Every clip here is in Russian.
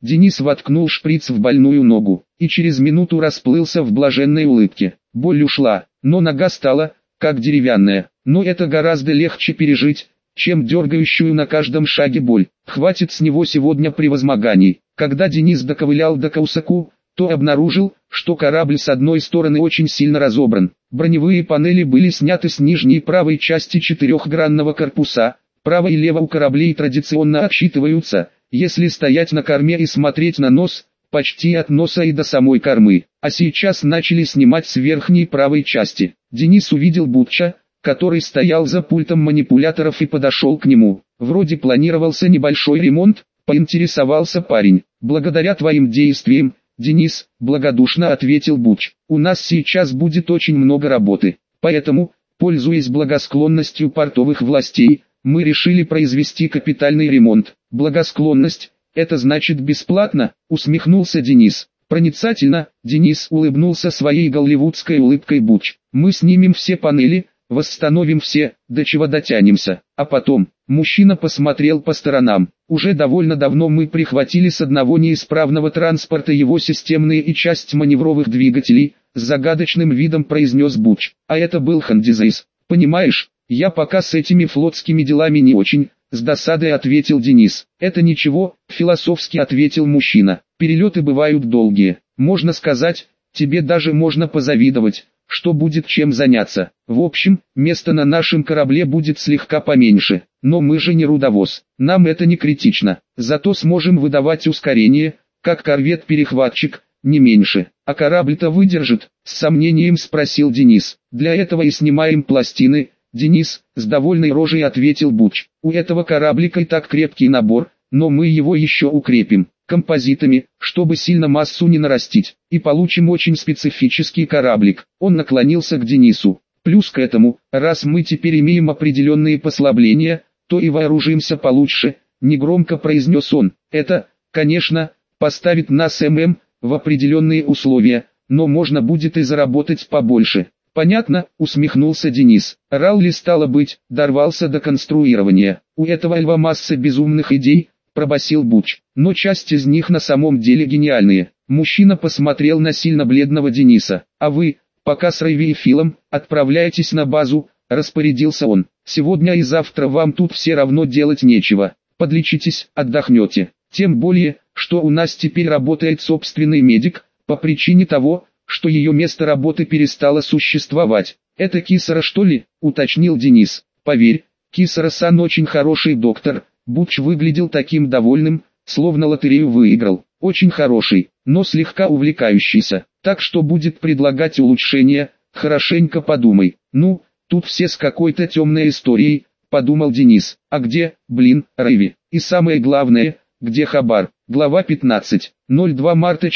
Денис воткнул шприц в больную ногу, и через минуту расплылся в блаженной улыбке. Боль ушла, но нога стала, как деревянная. Но это гораздо легче пережить, чем дергающую на каждом шаге боль. Хватит с него сегодня превозмоганий. Когда Денис доковылял до Каусаку, то обнаружил, что корабль с одной стороны очень сильно разобран. Броневые панели были сняты с нижней правой части четырехгранного корпуса. Право и лево у кораблей традиционно отсчитываются, если стоять на корме и смотреть на нос, почти от носа и до самой кормы. А сейчас начали снимать с верхней правой части. Денис увидел Бутча, который стоял за пультом манипуляторов и подошел к нему. Вроде планировался небольшой ремонт, поинтересовался парень. Благодаря твоим действиям, Денис, благодушно ответил Бутч, у нас сейчас будет очень много работы. Поэтому, пользуясь благосклонностью портовых властей, мы решили произвести капитальный ремонт. Благосклонность, это значит бесплатно, усмехнулся Денис. Проницательно, Денис улыбнулся своей голливудской улыбкой. Бутч, мы снимем все панели, восстановим все, до чего дотянемся. А потом, мужчина посмотрел по сторонам. Уже довольно давно мы прихватили с одного неисправного транспорта его системные и часть маневровых двигателей, с загадочным видом произнес Бутч. А это был Хандизейс. Понимаешь, я пока с этими флотскими делами не очень, с досадой ответил Денис. Это ничего, философски ответил мужчина. Перелеты бывают долгие. Можно сказать, тебе даже можно позавидовать, что будет чем заняться. В общем, место на нашем корабле будет слегка поменьше, но мы же не рудовоз, нам это не критично, зато сможем выдавать ускорение, как корвет-перехватчик, не меньше. А корабль-то выдержит, с сомнением спросил Денис. Для этого и снимаем пластины, Денис, с довольной рожей ответил Бутч. У этого кораблика и так крепкий набор, но мы его еще укрепим композитами, чтобы сильно массу не нарастить, и получим очень специфический кораблик. Он наклонился к Денису. Плюс к этому, раз мы теперь имеем определенные послабления, то и вооружимся получше, негромко произнес он. Это, конечно, поставит нас в определенные условия, но можно будет и заработать побольше. Понятно, усмехнулся Денис. Ралли стало быть, дорвался до конструирования. У этого льва масса безумных идей, пробасил Бутч, но часть из них на самом деле гениальные. Мужчина посмотрел на сильно бледного Дениса. А вы, пока с Рейви и Филом, отправляйтесь на базу, распорядился он. Сегодня и завтра вам тут все равно делать нечего. Подлечитесь, отдохнете. Тем более, что у нас теперь работает собственный медик, по причине того, что ее место работы перестало существовать. Это Кисара что ли, уточнил Денис. Поверь, Кисара-сан очень хороший доктор. Бутч выглядел таким довольным, словно лотерею выиграл. Очень хороший, но слегка увлекающийся. Так что будет предлагать улучшения, хорошенько подумай. Ну, тут все с какой-то темной историей, подумал Денис. А где, Рейви? И самое главное, где Хабар? Глава 15. 02 марта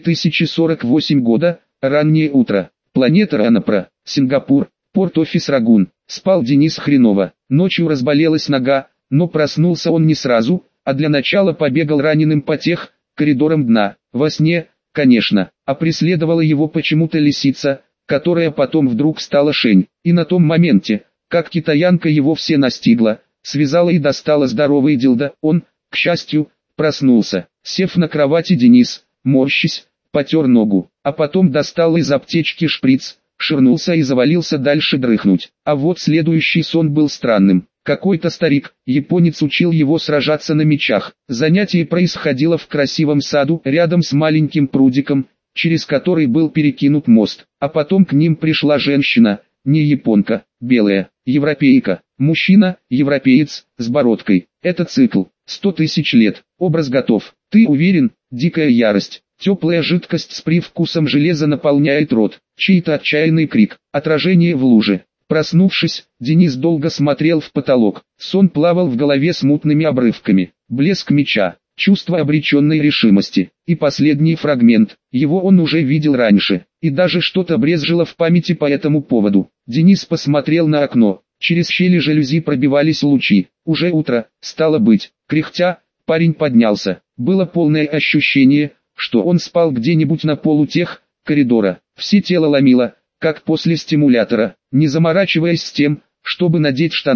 4048 года, раннее утро. Планета Ранапра, Сингапур, порт-офис Рагун. Спал Денис хреново. Ночью разболелась нога, но проснулся он не сразу, а для начала побегал раненым по коридорам дна. Во сне, конечно, а преследовала его почему-то лисица, которая потом вдруг стала Шень. И на том моменте, как китаянка его все настигла, связала и достала здоровый дилдо, он, к счастью, проснулся. Сев на кровати, Денис, морщись, потер ногу, а потом достал из аптечки шприц, ширнулся и завалился дальше дрыхнуть. А вот следующий сон был странным. Какой-то старик, японец, учил его сражаться на мечах. Занятие происходило в красивом саду, рядом с маленьким прудиком, через который был перекинут мост. А потом к ним пришла женщина, не японка, белая, европейка. Мужчина, европеец, с бородкой. Это цикл, 100 тысяч лет. Образ готов. Ты уверен? Дикая ярость. Теплая жидкость с привкусом железа наполняет рот. Чей-то отчаянный крик. Отражение в луже. Проснувшись, Денис долго смотрел в потолок. Сон плавал в голове смутными обрывками. Блеск меча, чувство обреченной решимости. И последний фрагмент. Его он уже видел раньше. И даже что-то брезжило в памяти по этому поводу. Денис посмотрел на окно. Через щели жалюзи пробивались лучи. Уже утро, стало быть. Кряхтя, парень поднялся. Было полное ощущение, что он спал где-нибудь на полу коридора. Все тело ломило, как после стимулятора. Не заморачиваясь с тем, чтобы надеть штаны,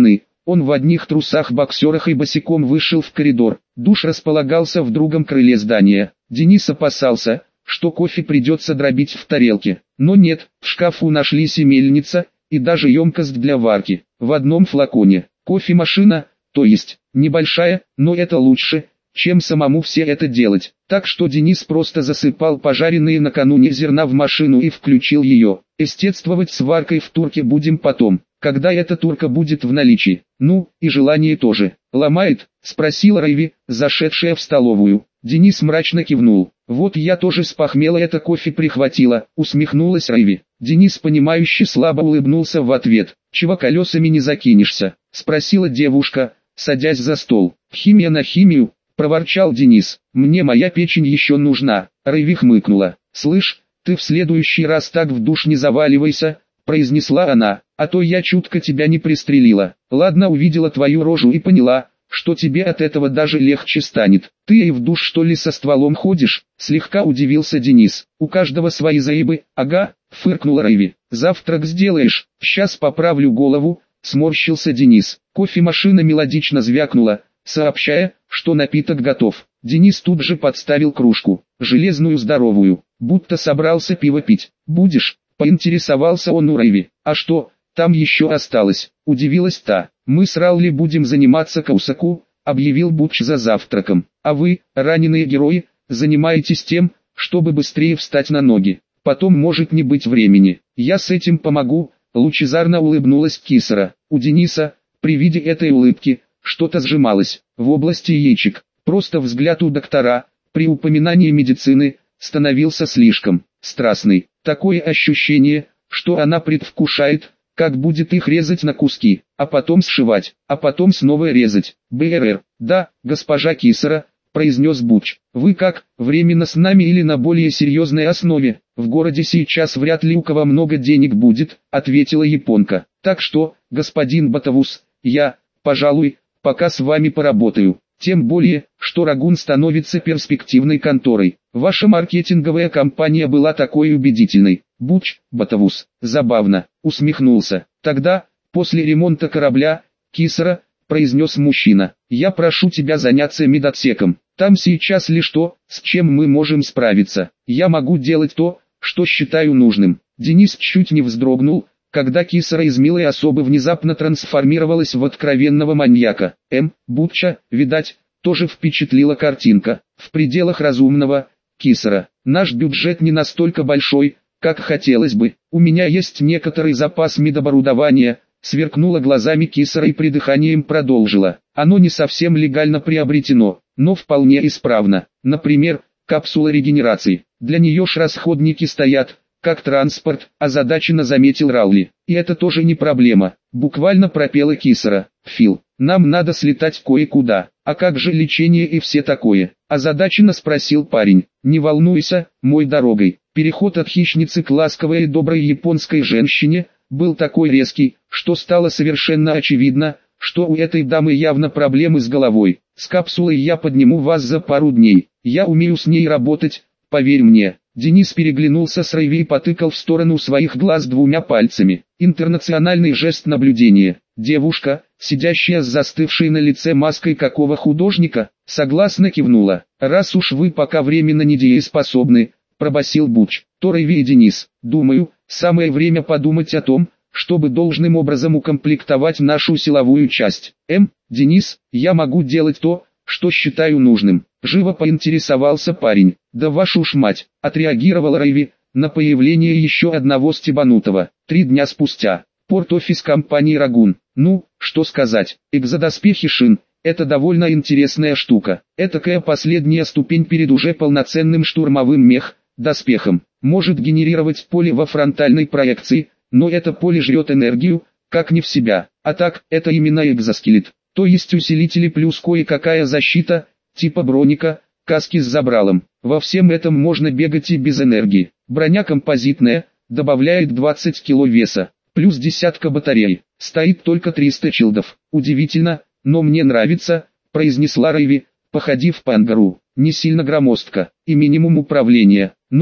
Он в одних трусах-боксерах и босиком вышел в коридор. Душ располагался в другом крыле здания. Денис опасался, что кофе придется дробить в тарелке. Но нет, в шкафу нашлись и мельница, и даже емкость для варки. В одном флаконе. Кофемашина, то есть, небольшая, но это лучше, чем самому все это делать. Так что Денис просто засыпал пожаренные накануне зерна в машину и включил ее. Эстетствовать с варкой в турке будем потом, когда эта турка будет в наличии. Ну, и желание тоже. Ломает? Спросила Райви, зашедшая в столовую. Денис мрачно кивнул. Вот я тоже с похмела это кофе прихватила, усмехнулась Райви. Денис понимающе слабо улыбнулся в ответ. Чего колесами не закинешься? Спросила девушка, садясь за стол. Химия на химию, проворчал Денис. Мне моя печень еще нужна. Райви хмыкнула. Слышь, ты в следующий раз так в душ не заваливайся, произнесла она, а то я чутко тебя не пристрелила. Ладно, увидела твою рожу и поняла, что тебе от этого даже легче станет. Ты и в душ что ли со стволом ходишь? Слегка удивился Денис. У каждого свои заебы. Ага, фыркнула Райви. Завтрак сделаешь? Сейчас поправлю голову, сморщился Денис. Кофемашина мелодично звякнула, сообщая, что напиток готов. Денис тут же подставил кружку, железную здоровую, будто собрался пиво пить. Будешь? Поинтересовался он у Райви. А что, там еще осталось? Удивилась та. Мы с Ралли будем заниматься каусаку, объявил Буч за завтраком. А вы, раненые герои, занимаетесь тем, чтобы быстрее встать на ноги. Потом может не быть времени. Я с этим помогу, лучезарно улыбнулась Кисара. У Дениса, при виде этой улыбки, что-то сжималось в области яичек. Просто взгляд у доктора, при упоминании медицины, становился слишком страстный. Такое ощущение, что она предвкушает, как будет их резать на куски, а потом сшивать, а потом снова резать. БРР. Да, госпожа Кисара, произнес Буч. Вы как, временно с нами или на более серьезной основе? В городе сейчас вряд ли у кого много денег будет, ответила японка. Так что, господин Батавус, я, пожалуй, пока с вами поработаю. Тем более, что Рагун становится перспективной конторой. Ваша маркетинговая кампания была такой убедительной. Буч, Батавус, забавно, усмехнулся. Тогда, после ремонта корабля, Кисара, произнес мужчина, я прошу тебя заняться медотсеком. Там сейчас лишь то, с чем мы можем справиться. Я могу делать то, что считаю нужным. Денис чуть не вздрогнул, когда Кисара из милой особы внезапно трансформировалась в откровенного маньяка. Бутча, видать, тоже впечатлила картинка. В пределах разумного, Кисара. Наш бюджет не настолько большой, как хотелось бы. У меня есть некоторый запас медоборудования, сверкнула глазами Кисара и придыханием продолжила. Оно не совсем легально приобретено, но вполне исправно. Например, капсула регенерации. Для нее ж расходники стоят, как транспорт, озадаченно заметил Раули. И это тоже не проблема, буквально пропела Кисара. Фил, нам надо слетать кое-куда. А как же лечение и все такое? Озадаченно спросил парень. Не волнуйся, мой дорогой. Переход от хищницы к ласковой и доброй японской женщине был такой резкий, что стало совершенно очевидно, что у этой дамы явно проблемы с головой. С капсулой я подниму вас за пару дней. Я умею с ней работать, поверь мне. Денис переглянулся с Райви и потыкал в сторону своих глаз двумя пальцами. Интернациональный жест наблюдения. Девушка, сидящая с застывшей на лице маской какого художника, согласно кивнула. Раз уж вы пока временно недееспособны, пробасил Буч, то Райви и Денис, думаю, самое время подумать о том, чтобы должным образом укомплектовать нашу силовую часть. Денис, я могу делать то, что считаю нужным. Живо поинтересовался парень. Да вашу ж мать, отреагировал Райви, на появление еще одного стебанутого. 3 дня спустя. Порт-офис компании Рагун. Ну, что сказать, экзодоспехи Шин, это довольно интересная штука. Этакая последняя ступень перед уже полноценным штурмовым доспехом. Может генерировать поле во фронтальной проекции, но это поле жрет энергию, как не в себя. А так, это именно экзоскелет. То есть усилители плюс кое-какая защита, типа броника, каски с забралом. Во всем этом можно бегать и без энергии. Броня композитная, добавляет 20 кг веса, плюс десятка батарей. Стоит только 300 чилдов. Удивительно, но мне нравится, произнесла Райви, походив по ангару. Не сильно громоздко, и минимум управления. Ну,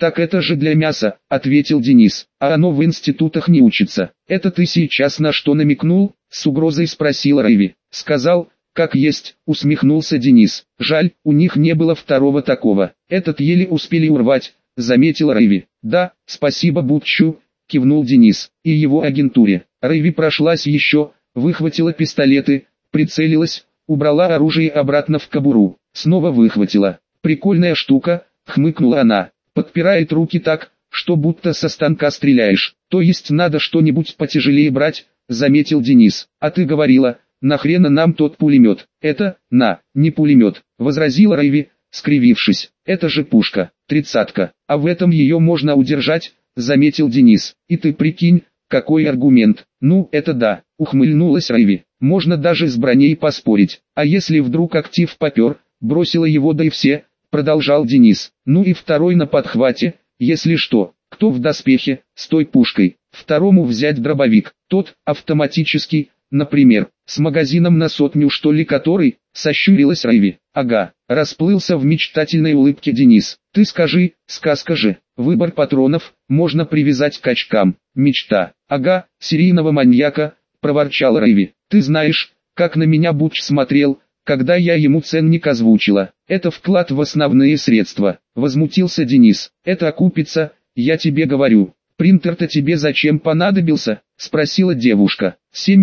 Так это же для мяса, ответил Денис, а оно в институтах не учится. Это ты сейчас на что намекнул? С угрозой спросила Рэйви. Сказал, как есть, усмехнулся Денис. Жаль, у них не было второго такого. Этот еле успели урвать, заметила Рэйви. Да, спасибо Бутчу, кивнул Денис, и его агентуре. Рэйви прошлась еще, выхватила пистолеты, прицелилась, убрала оружие обратно в кобуру, снова выхватила. Прикольная штука, хмыкнула она. Подпирает руки так, что будто со станка стреляешь. То есть надо что-нибудь потяжелее брать, заметил Денис. А ты говорила, нахрена нам тот пулемет? Это, не пулемет, возразила Рэйви, скривившись. Это же пушка, 30-ка, а в этом ее можно удержать, заметил Денис. И ты прикинь, какой аргумент. Ну, это да, ухмыльнулась Рэйви. Можно даже с броней поспорить. А если вдруг актив попер, бросила его да и все, продолжал Денис. Ну и второй на подхвате, если что, кто в доспехе, с той пушкой. Второму взять дробовик, тот, автоматический, например, с магазином на 100, что ли, который, сощурилась Рэйви. Ага, расплылся в мечтательной улыбке Денис. Ты скажи, сказка же, выбор патронов, можно привязать к очкам. Мечта. Ага, серийного маньяка, проворчал Рэйви. Ты знаешь, как на меня Буч смотрел, когда я ему ценник озвучила. Это вклад в основные средства. Возмутился Денис. Это окупится, я тебе говорю. Принтер-то тебе зачем понадобился? Спросила девушка.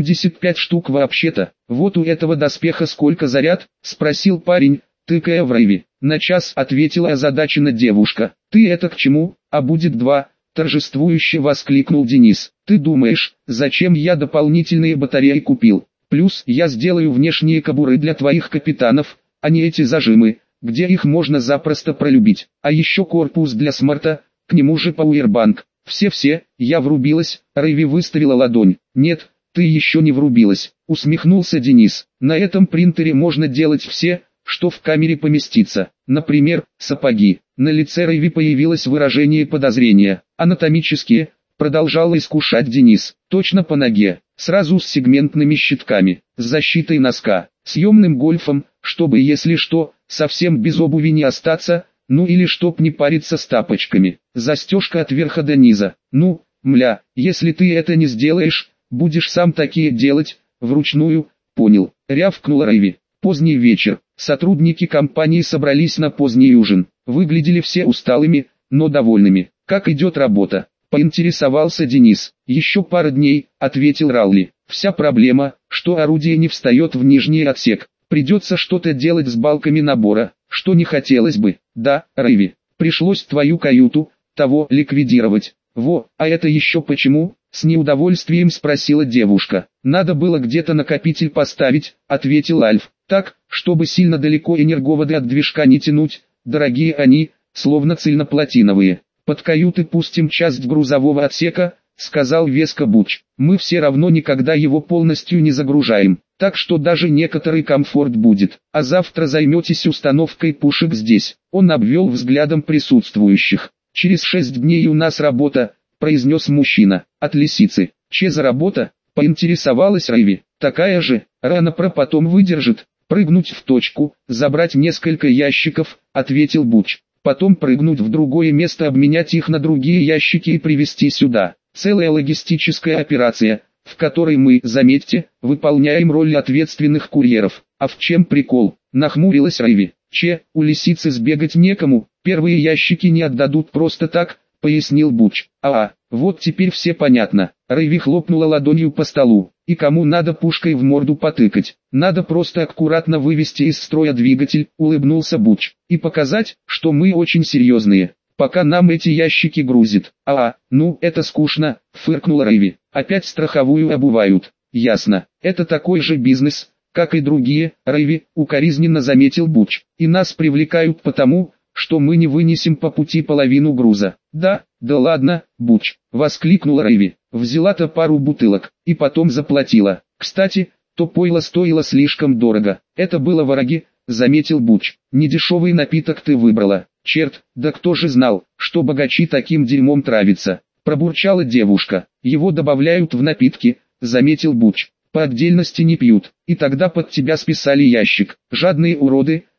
75 штук вообще-то. Вот у этого доспеха сколько заряд? Спросил парень, тыкая в Рэйви. На час, ответила озадаченно девушка. Ты это к чему? А будет 2. Торжествующе воскликнул Денис. Ты думаешь, зачем я дополнительные батареи купил? Плюс я сделаю внешние кобуры для твоих капитанов, а не эти зажимы, где их можно запросто пролюбить. А еще корпус для смарта, к нему же пауэрбанк. Все, я врубилась, Рэйви выставила ладонь. Нет, ты еще не врубилась, усмехнулся Денис. На этом принтере можно делать все, что в камере поместится. Например, сапоги. На лице Рэйви появилось выражение подозрения. Анатомические, продолжал искушать Денис. Точно по ноге, сразу с сегментными щитками, с защитой носка, съемным гольфом, чтобы если что, совсем без обуви не остаться, ну или чтоб не париться с тапочками. Застежка от верха до низа. Ну, мля, если ты это не сделаешь, будешь сам такие делать, вручную, понял, рявкнула Рэйви. Поздний вечер, сотрудники компании собрались на поздний ужин. Выглядели все усталыми, но довольными. Как идет работа? Поинтересовался Денис. Еще пара дней, ответил Раули. Вся проблема, что орудие не встает в нижний отсек. Придется что-то делать с балками набора, что не хотелось бы. Да, Рэйви, пришлось твою каюту, того, ликвидировать. Во, а это еще почему? С неудовольствием спросила девушка. Надо было где-то накопитель поставить, ответил Альф. Так, чтобы сильно далеко энерговоды от движка не тянуть, дорогие они, словно цельноплатиновые. Под каюты пустим часть грузового отсека, сказал веско Буч. Мы все равно никогда его полностью не загружаем, так что даже некоторый комфорт будет. А завтра займетесь установкой пушек здесь. Он обвел взглядом присутствующих. Через 6 дней у нас работа, произнес мужчина. От лисицы. Че за работа? Поинтересовалась Рэйви. Такая же, рано потом выдержит. Прыгнуть в точку, забрать несколько ящиков, ответил Буч. Потом прыгнуть в другое место, обменять их на другие ящики и привезти сюда. Целая логистическая операция, в которой мы, заметьте, выполняем роль ответственных курьеров. А в чем прикол? Нахмурилась Рэйви. У лисицы сбегать некому, первые ящики не отдадут просто так, пояснил Буч. Вот теперь все понятно. Рэйви хлопнула ладонью по столу. И кому надо пушкой в морду потыкать? Надо просто аккуратно вывести из строя двигатель, улыбнулся Буч. И показать, что мы очень серьезные. Пока нам эти ящики грузит. Ну это скучно, фыркнула Рэйви. Опять страховую обувают. Ясно. Это такой же бизнес, как и другие, Рэйви, укоризненно заметил Буч. И нас привлекают потому, что мы не вынесем по пути половину груза. Да ладно, Буч, воскликнула Рэйви. Взяла-то пару бутылок, и потом заплатила. Кстати, то пойло стоило слишком дорого. Это было вороги, заметил Буч. Недешевый напиток ты выбрала. Черт, да кто же знал, что богачи таким дерьмом травятся. Пробурчала девушка. Его добавляют в напитки, заметил Буч. По отдельности не пьют. И тогда под тебя списали ящик. Жадные уроды,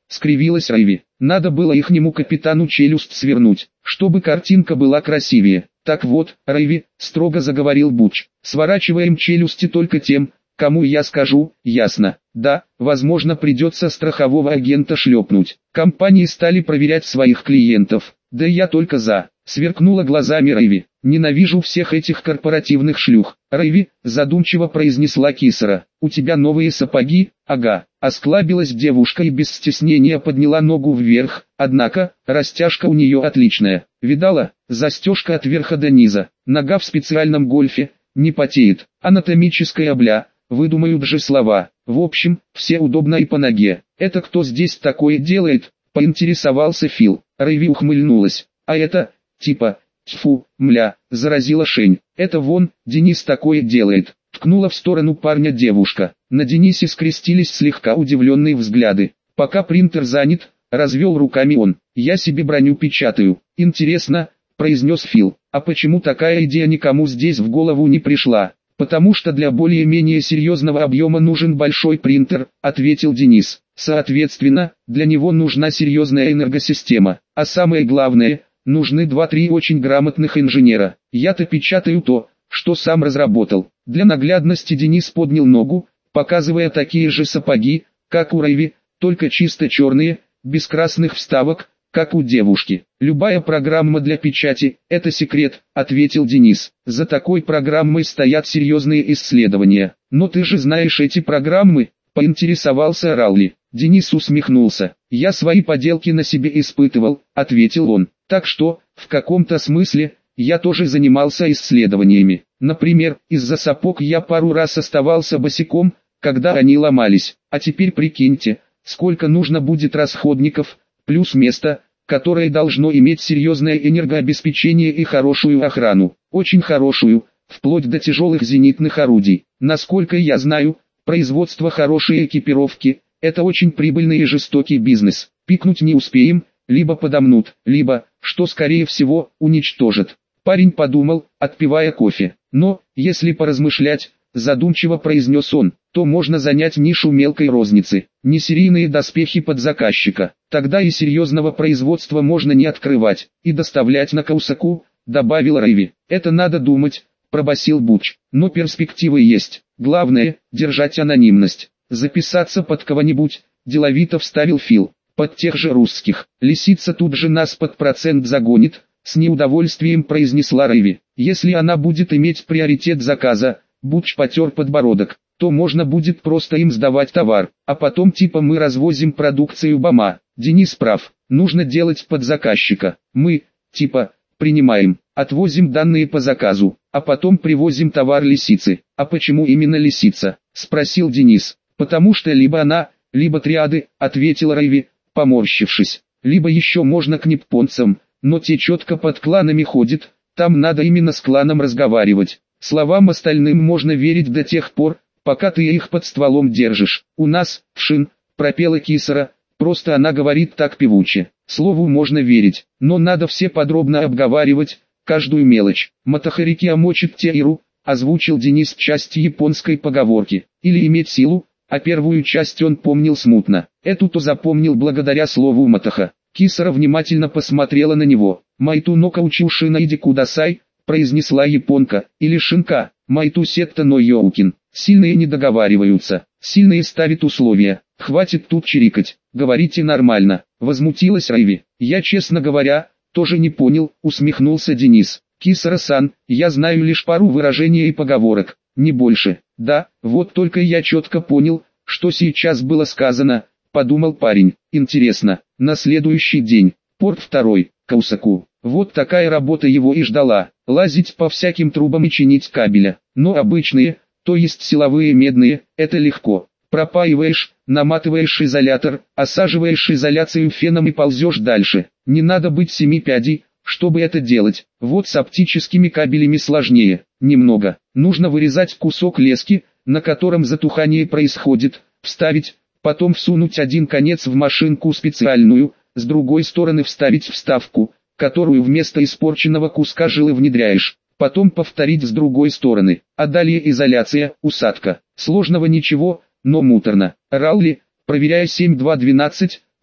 скривилась Райви. Надо было ихнему капитану челюсть свернуть, чтобы картинка была красивее. Так вот, Райви, строго заговорил Буч, сворачиваем челюсти только тем, кому я скажу, ясно? Да, возможно придется страхового агента шлепнуть. Компании стали проверять своих клиентов. Да я только за. Сверкнула глазами Райви. Ненавижу всех этих корпоративных шлюх. Райви, задумчиво произнесла Кисара. У тебя новые сапоги? Ага. Осклабилась девушка и без стеснения подняла ногу вверх. Однако, растяжка у нее отличная. Видала? Застежка от верха до низа. Нога в специальном гольфе. Не потеет. Анатомическая бля. Выдумают же слова. В общем, все удобно и по ноге. Это кто здесь такое делает? Поинтересовался Фил. Райви ухмыльнулась. А это, типа, тьфу, мля, заразила Шень. Это вон, Денис такое делает. Ткнула в сторону парня девушка. На Денисе скрестились слегка удивленные взгляды. Пока принтер занят, развел руками он. Я себе броню печатаю. Интересно, произнес Фил. А почему такая идея никому здесь в голову не пришла? Потому что для более-менее серьезного объема нужен большой принтер, ответил Денис. Соответственно, для него нужна серьезная энергосистема. А самое главное, нужны 2-3 очень грамотных инженера. Я-то печатаю то, что сам разработал. Для наглядности Денис поднял ногу, показывая такие же сапоги, как у Райви, только чисто черные, без красных вставок, как у девушки. Любая программа для печати – это секрет, ответил Денис. За такой программой стоят серьезные исследования. Но ты же знаешь эти программы, поинтересовался Раули. Денис усмехнулся. Я свои поделки на себе испытывал, ответил он. Так что, в каком-то смысле, я тоже занимался исследованиями. Например, из-за сапог я пару раз оставался босиком, когда они ломались. А теперь прикиньте, сколько нужно будет расходников, плюс место, которое должно иметь серьезное энергообеспечение и хорошую охрану. Очень хорошую, вплоть до тяжелых зенитных орудий. Насколько я знаю, производство хорошей экипировки – это очень прибыльный и жестокий бизнес. Пикнуть не успеем, либо подомнут, либо, что скорее всего, уничтожат. Парень подумал, отпивая кофе. Но, если поразмышлять, задумчиво произнес он, то можно занять нишу мелкой розницы. Несерийные доспехи под заказчика. Тогда и серьезного производства можно не открывать, и доставлять на Каусаку, добавил Райви. Это надо думать, пробасил Буч. Но перспективы есть. Главное, держать анонимность. Записаться под кого-нибудь, деловито вставил Фил. Под тех же русских. Лисица тут же нас под процент загонит, с неудовольствием произнесла Райви. Если она будет иметь приоритет заказа, Буч потер подбородок, то можно будет просто им сдавать товар, а потом типа мы развозим продукцию БАМа. Денис прав, нужно делать под заказчика. Мы, типа, принимаем, отвозим данные по заказу, а потом привозим товар лисицы. А почему именно лисица? Спросил Денис. Потому что либо она, либо триады, ответил Райви, поморщившись. Либо еще можно к ниппонцам, но те четко под кланами ходят, там надо именно с кланом разговаривать. Словам остальным можно верить до тех пор, пока ты их под стволом держишь. У нас, в Шин, пропела Кисара, просто она говорит так певуче. Слову можно верить, но надо все подробно обговаривать, каждую мелочь. Матахарики омочит Тейру, озвучил Денис часть японской поговорки. Или иметь силу, а первую часть он помнил смутно. Эту-то запомнил благодаря слову Матаха. Кисара внимательно посмотрела на него. «Майту нока учил Шина иди кудасай», произнесла японка, или Шинка, Майту сетта но Йоукин. Сильные не договариваются, сильные ставят условия. Хватит тут чирикать, говорите нормально, возмутилась Райви. Я, честно говоря, тоже не понял, усмехнулся Денис. Кисара-сан, я знаю лишь пару выражений и поговорок, не больше. Да, вот только я четко понял, что сейчас было сказано, подумал парень. Интересно, на следующий день, порт 2, Каусаку. Вот такая работа его и ждала, лазить по всяким трубам и чинить кабеля. Но обычные, то есть силовые медные, это легко. Пропаиваешь, наматываешь изолятор, осаживаешь изоляцию феном и ползешь дальше. Не надо быть семипядей, чтобы это делать. Вот с оптическими кабелями сложнее, немного. Нужно вырезать кусок лески, на котором затухание происходит, вставить, потом всунуть один конец в машинку специальную, с другой стороны вставить вставку, которую вместо испорченного куска жилы внедряешь, потом повторить с другой стороны, а далее изоляция, усадка. Сложного ничего, но муторно. Раули, проверяя 7212,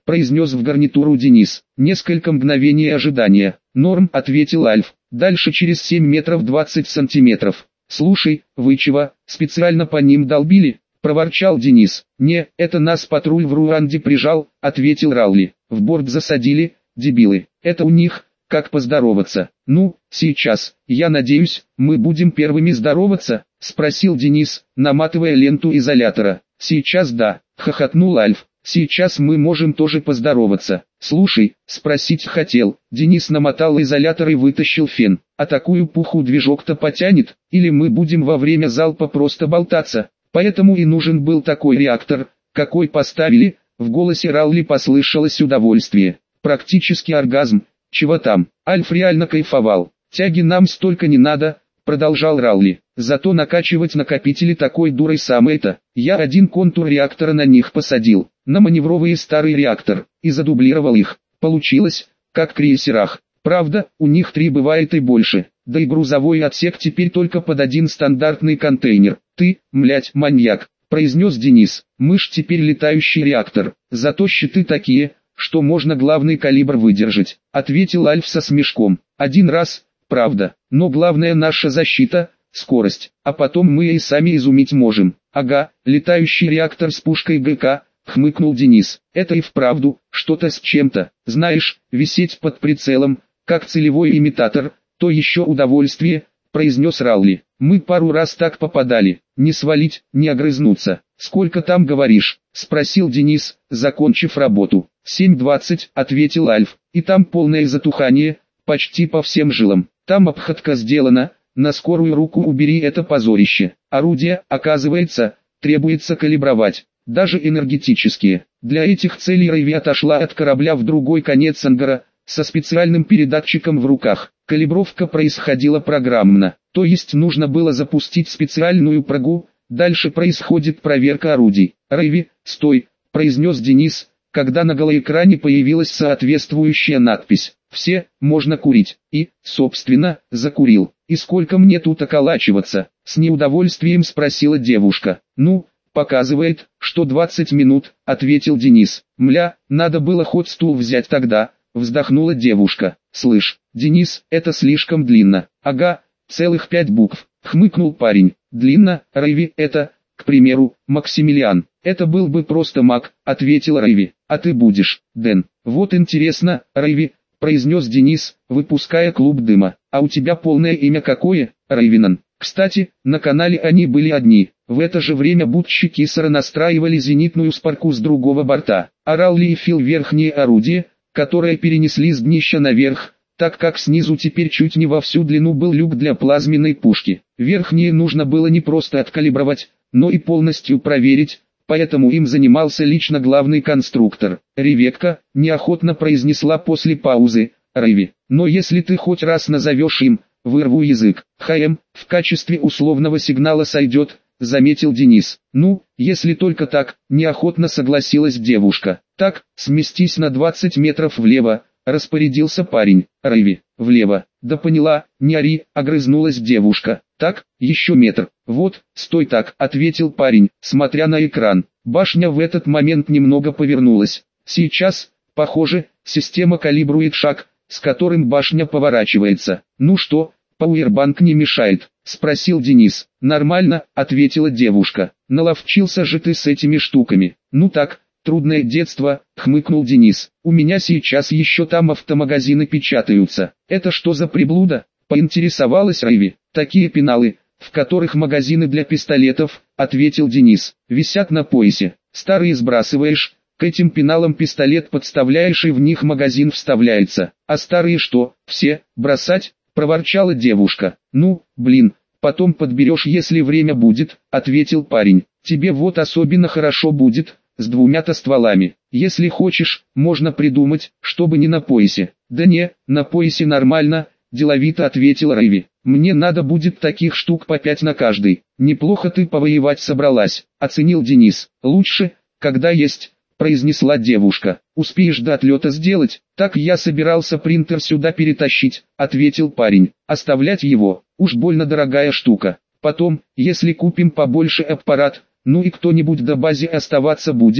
произнес в гарнитуру Денис. Несколько мгновений ожидания. «Норм», ответил Альф. «Дальше через 7 метров 20 сантиметров». «Слушай, вы чего, специально по ним долбили?» — проворчал Денис. «Не, это нас патруль в Руанде прижал», — ответил Раули. «В борт засадили, дебилы. Это у них, как поздороваться». «Ну, сейчас, я надеюсь, мы будем первыми здороваться?» — спросил Денис, наматывая ленту изолятора. «Сейчас да», — хохотнул Альф. «Сейчас мы можем тоже поздороваться». «Слушай, спросить хотел». Денис намотал изолятор и вытащил фен. «А такую пуху движок-то потянет? Или мы будем во время залпа просто болтаться? Поэтому и нужен был такой реактор, какой поставили». В голосе Раули послышалось удовольствие. «Практически оргазм. Чего там?» Альф реально кайфовал. «Тяги нам столько не надо», продолжал Раули. «Зато накачивать накопители такой дурой самое-то. Я один контур реактора на них посадил, на маневровый старый реактор, и задублировал их. Получилось, как в крейсерах. Правда, у них 3 бывает и больше. Да и грузовой отсек теперь только под один стандартный контейнер. Ты, млять, маньяк», произнес Денис. «Мы ж теперь летающий реактор. Зато щиты такие, что можно главный калибр выдержать», ответил Альф со смешком. «Один раз, правда, но главная наша защита — скорость, а потом мы и сами изумить можем». «Ага, летающий реактор с пушкой ГК», хмыкнул Денис. «Это и вправду, что-то с чем-то. Знаешь, висеть под прицелом, как целевой имитатор, то еще удовольствие», произнес Раули. «Мы пару раз так попадали. Не свалить, не огрызнуться». «Сколько там говоришь?» спросил Денис, закончив работу. 7:20, ответил Альф. «И там полное затухание, почти по всем жилам. Там обходка сделана, на скорую руку убери это позорище. Орудия, оказывается, требуется калибровать, даже энергетические. Для этих целей Рейви отошла от корабля в другой конец ангара, со специальным передатчиком в руках. Калибровка происходила программно, то есть нужно было запустить специальную прогу, дальше происходит проверка орудий». «Рейви, стой», произнес Денис, когда на голоэкране появилась соответствующая надпись. «Все, можно курить». И, собственно, закурил. «И сколько мне тут околачиваться?» с неудовольствием спросила девушка. «Ну, показывает, что 20 минут», ответил Денис. «Мля, надо было хоть стул взять тогда», вздохнула девушка. «Слышь, Денис, это слишком длинно». «Ага, целых 5 букв», хмыкнул парень. «Длинно, Рейви, это, к примеру, Максимилиан». «Это был бы просто Мак», ответил Рейви. «А ты будешь, Дэн». «Вот интересно, Рейви», произнес Денис, выпуская клуб дыма. «А у тебя полное имя какое?» «Рейвинан». Кстати, на канале они были одни. В это же время будщи Кисара настраивали зенитную спарку с другого борта. А Раули и Фил верхнее орудие, которое перенесли с днища наверх, так как снизу теперь чуть не во всю длину был люк для плазменной пушки. Верхнее нужно было не просто откалибровать, но и полностью проверить, поэтому им занимался лично главный конструктор. «Ревекка», неохотно произнесла после паузы, «Рейви, но если ты хоть раз назовешь им, вырву язык». «ХМ, в качестве условного сигнала сойдет», заметил Денис. «Ну, если только так», неохотно согласилась девушка. «Так, сместись на 20 метров влево», распорядился парень. «Рейви, влево». «Да поняла, не ори», огрызнулась девушка. «Так, еще метр». «Вот, стой так», ответил парень, смотря на экран. Башня в этот момент немного повернулась. «Сейчас, похоже, система калибрует шаг, с которым башня поворачивается». «Ну что, пауэрбанк не мешает?» спросил Денис. «Нормально», ответила девушка. «Наловчился же ты с этими штуками». «Ну так, трудное детство», хмыкнул Денис. «У меня сейчас еще там автомагазины печатаются». «Это что за приблуда?» поинтересовалась Рейви. «Такие пеналы, в которых магазины для пистолетов», ответил Денис. «Висят на поясе. Старые сбрасываешь, к этим пеналам пистолет подставляешь и в них магазин вставляется. А старые что, все, бросать?» проворчала девушка. «Ну, блин, потом подберешь, если время будет», ответил парень. «Тебе вот особенно хорошо будет, с 2 стволами. Если хочешь, можно придумать, чтобы не на поясе». «Да не, на поясе нормально», деловито ответил Рейви. «Мне надо будет таких штук по 5 на каждый». «Неплохо ты повоевать собралась», оценил Денис. «Лучше, когда есть», произнесла девушка. «Успеешь до отлета сделать?» «Так я собирался принтер сюда перетащить», ответил парень. «Оставлять его, уж больно дорогая штука. Потом, если купим побольше аппарат, ну и кто-нибудь до базе оставаться будет,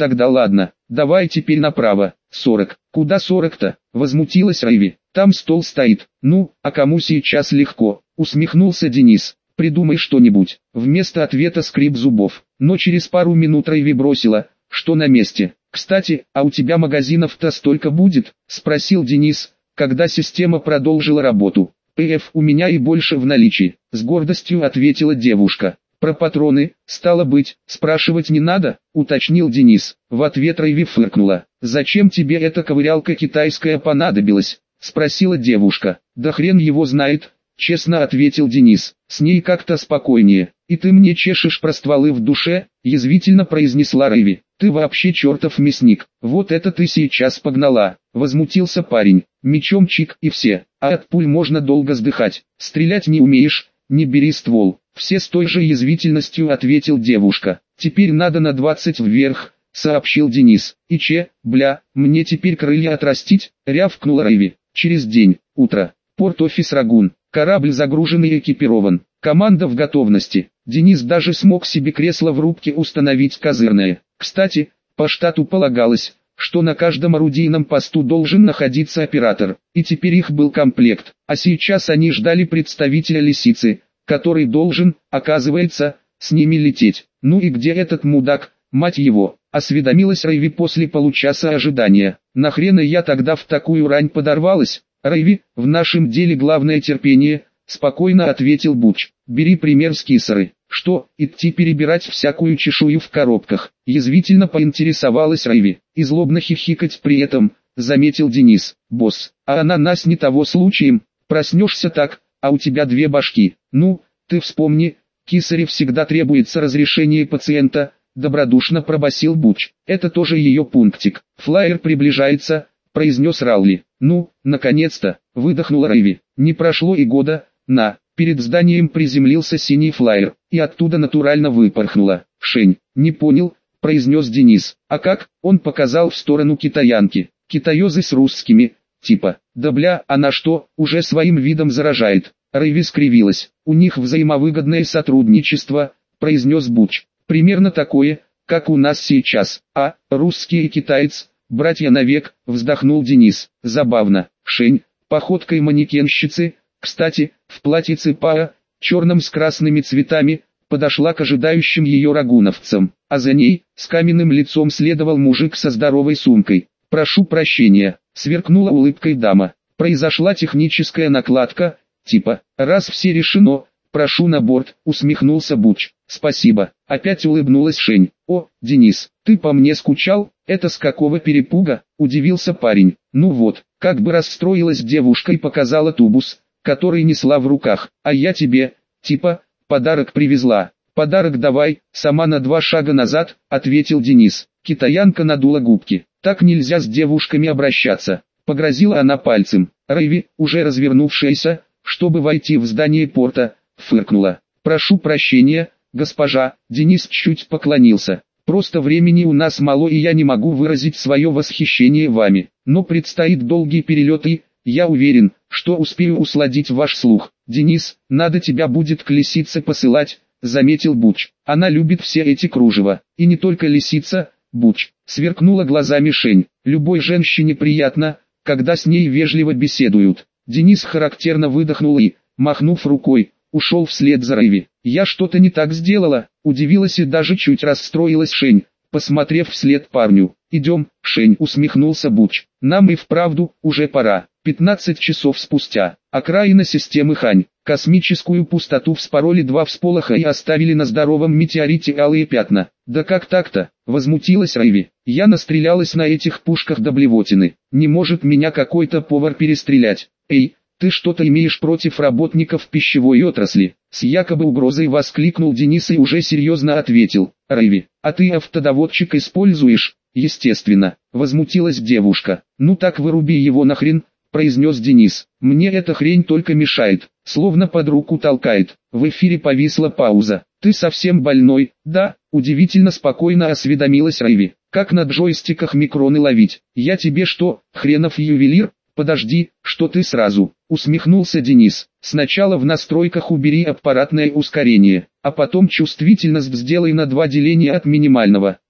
Тогда ладно, давай теперь направо. 40. Куда 40-то? Возмутилась Райви. Там стол стоит. Ну, а кому сейчас легко? Усмехнулся Денис. Придумай что-нибудь. Вместо ответа скрип зубов. Но через пару минут Райви бросила, что на месте. Кстати, а у тебя магазинов-то столько будет? Спросил Денис, когда система продолжила работу. У меня и больше в наличии, с гордостью ответила девушка. Про патроны, стало быть, спрашивать не надо, уточнил Денис. В ответ Райви фыркнула. Зачем тебе эта ковырялка китайская понадобилась? Спросила девушка. Да хрен его знает, честно ответил Денис. С ней как-то спокойнее. И ты мне чешешь про стволы в душе, язвительно произнесла Райви. Ты вообще чертов мясник. Вот это ты сейчас погнала. Возмутился парень. Мечом чик и все. А от пуль можно долго сдыхать. Стрелять не умеешь, не бери ствол. Все с той же язвительностью ответил девушка. Теперь надо на 20 вверх, сообщил Денис. И бля, мне теперь крылья отрастить? Рявкнула Райви. Через день, утро. Порт-офис Рагун. Корабль загружен и экипирован. Команда в готовности. Денис даже смог себе кресло в рубке установить козырное. Кстати, по штату полагалось, что на каждом орудийном посту должен находиться оператор. И теперь их был комплект. А сейчас они ждали представителя Лисицы, который должен, оказывается, с ними лететь. Ну и где этот мудак, мать его, осведомилась Райви после получаса ожидания. Нахрена я тогда в такую рань подорвалась? Райви, в нашем деле главное терпение, спокойно ответил Буч. Бери пример с кисары. Что, идти перебирать всякую чешую в коробках? Язвительно поинтересовалась Райви. И злобно хихикать при этом, заметил Денис. Босс, а она нас не того случаем, проснешься так, а у тебя две башки. Ну, ты вспомни, кисаре всегда требуется разрешение пациента, добродушно пробасил Буч. Это тоже ее пунктик. Флайер приближается, произнес Раули. Ну, наконец-то, выдохнула Райви. Не прошло и года, перед зданием приземлился синий флайер, и оттуда натурально выпорхнула. Шень, не понял, произнес Денис. А как? Он показал в сторону китаянки. Китаёзы с русскими, типа. Да бля, она что, уже своим видом заражает? Райви скривилась. У них взаимовыгодное сотрудничество, произнес Буч. Примерно такое, как у нас сейчас. А, русский и китаец, братья навек, вздохнул Денис. Забавно. Шень, походкой манекенщицы, кстати, в платьице паа, черном с красными цветами, подошла к ожидающим ее рагуновцам, а за ней, с каменным лицом следовал мужик со здоровой сумкой. «Прошу прощения», — сверкнула улыбкой дама. «Произошла техническая накладка, типа, раз все решено, прошу на борт», — усмехнулся Буч. «Спасибо», — опять улыбнулась Шень. «О, Денис, ты по мне скучал? Это с какого перепуга?» — удивился парень. «Ну вот, как бы расстроилась девушка и показала тубус, который несла в руках. А я тебе, типа, подарок привезла». «Подарок давай, сама на 2 шага назад», — ответил Денис. Китаянка надула губки. «Так нельзя с девушками обращаться», — погрозила она пальцем. Райви, уже развернувшаяся, чтобы войти в здание порта, фыркнула. «Прошу прощения, госпожа», — Денис чуть поклонился. «Просто времени у нас мало и я не могу выразить свое восхищение вами. Но предстоит долгий перелет и, я уверен, что успею усладить ваш слух. Денис, надо тебя будет к лисице посылать», — заметил Буч. «Она любит все эти кружева. И не только лисица, Буч», — сверкнула глазами Шень. «Любой женщине приятно, когда с ней вежливо беседуют». Денис характерно выдохнул и, махнув рукой, ушел вслед за Райви. «Я что-то не так сделала», — удивилась и даже чуть расстроилась Шень, посмотрев вслед парню. «Идем, Шень», — усмехнулся Буч. «Нам и вправду, уже пора». 15 часов спустя. Окраина системы Хань. Космическую пустоту вспороли 2 всполоха и оставили на здоровом метеорите алые пятна. «Да как так-то?» — возмутилась Райви. «Я настрелялась на этих пушках до блевотины. Не может меня какой-то повар перестрелять. Эй, ты что-то имеешь против работников пищевой отрасли?» С якобы угрозой воскликнул Денис и уже серьезно ответил. «Райви, а ты автодоводчик используешь?» «Естественно», — возмутилась девушка. «Ну так выруби его нахрен», — произнес Денис. «Мне эта хрень только мешает, словно под руку толкает». В эфире повисла пауза. «Ты совсем больной?» «Да», — удивительно спокойно осведомилась Райви. «Как на джойстиках микроны ловить? Я тебе что, хренов ювелир?» «Подожди, что ты сразу?» — усмехнулся Денис. «Сначала в настройках убери аппаратное ускорение, а потом чувствительность сделай на 2 деления от минимального.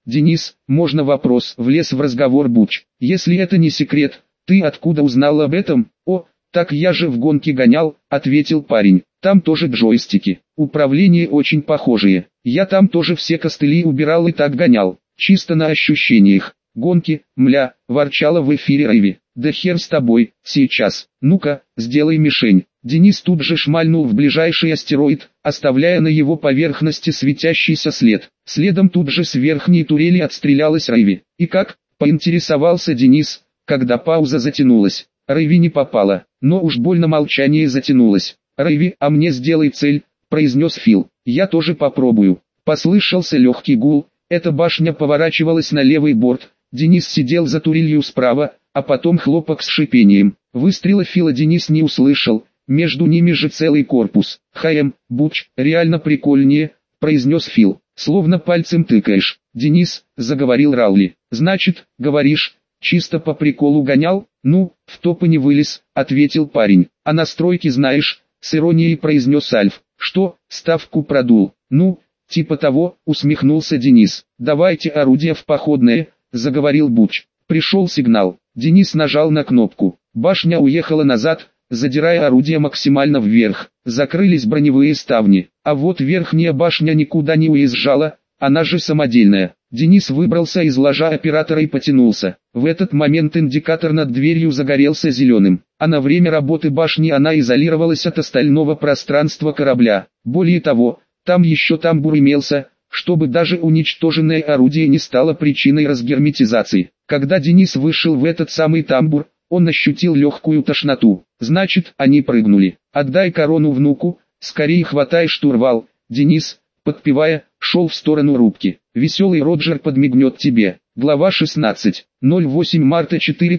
Денис, можно вопрос? Влез в разговор Буч. Если это не секрет, ты откуда узнал об этом? О, так я же в гонке гонял, ответил парень. Там тоже джойстики. Управление очень похожие. Я там тоже все костыли убирал и так гонял. Чисто на ощущениях. Гонки, мля, ворчала в эфире Рэйви. Да хер с тобой, сейчас. Ну-ка, сделай мишень. Денис тут же шмальнул в ближайший астероид, оставляя на его поверхности светящийся след. Следом тут же с верхней турели отстрелялась Рэйви. И как? Поинтересовался Денис, когда пауза затянулась. Рэйви не попала, но уж больно молчание затянулось. «Рэйви, а мне сделай цель», — произнес Фил. «Я тоже попробую». Послышался легкий гул, эта башня поворачивалась на левый борт. Денис сидел за турелью справа, а потом хлопок с шипением. Выстрела Фила Денис не услышал, между ними же целый корпус. Буч, реально прикольнее», — произнес Фил. «Словно пальцем тыкаешь». «Денис», — заговорил Раули. «Значит, говоришь, чисто по приколу гонял?» «Ну, в топы не вылез», — ответил парень. «А настройки знаешь?» — с иронией произнес Альф. «Что, ставку продул?» «Ну, типа того», — усмехнулся Денис. «Давайте орудие в походное», — заговорил Буч. Пришел сигнал. Денис нажал на кнопку. Башня уехала назад, задирая орудие максимально вверх. Закрылись броневые ставни. А вот верхняя башня никуда не уезжала, она же самодельная. Денис выбрался из ложа оператора и потянулся. В этот момент индикатор над дверью загорелся зеленым, а на время работы башни она изолировалась от остального пространства корабля. Более того, там еще тамбур имелся, чтобы даже уничтоженное орудие не стало причиной разгерметизации. Когда Денис вышел в этот самый тамбур, он ощутил легкую тошноту. Значит, они прыгнули. «Отдай корону внуку, скорее хватай штурвал». Денис, подпевая, шел в сторону рубки. «Веселый Роджер подмигнет тебе». Глава 16. 08 марта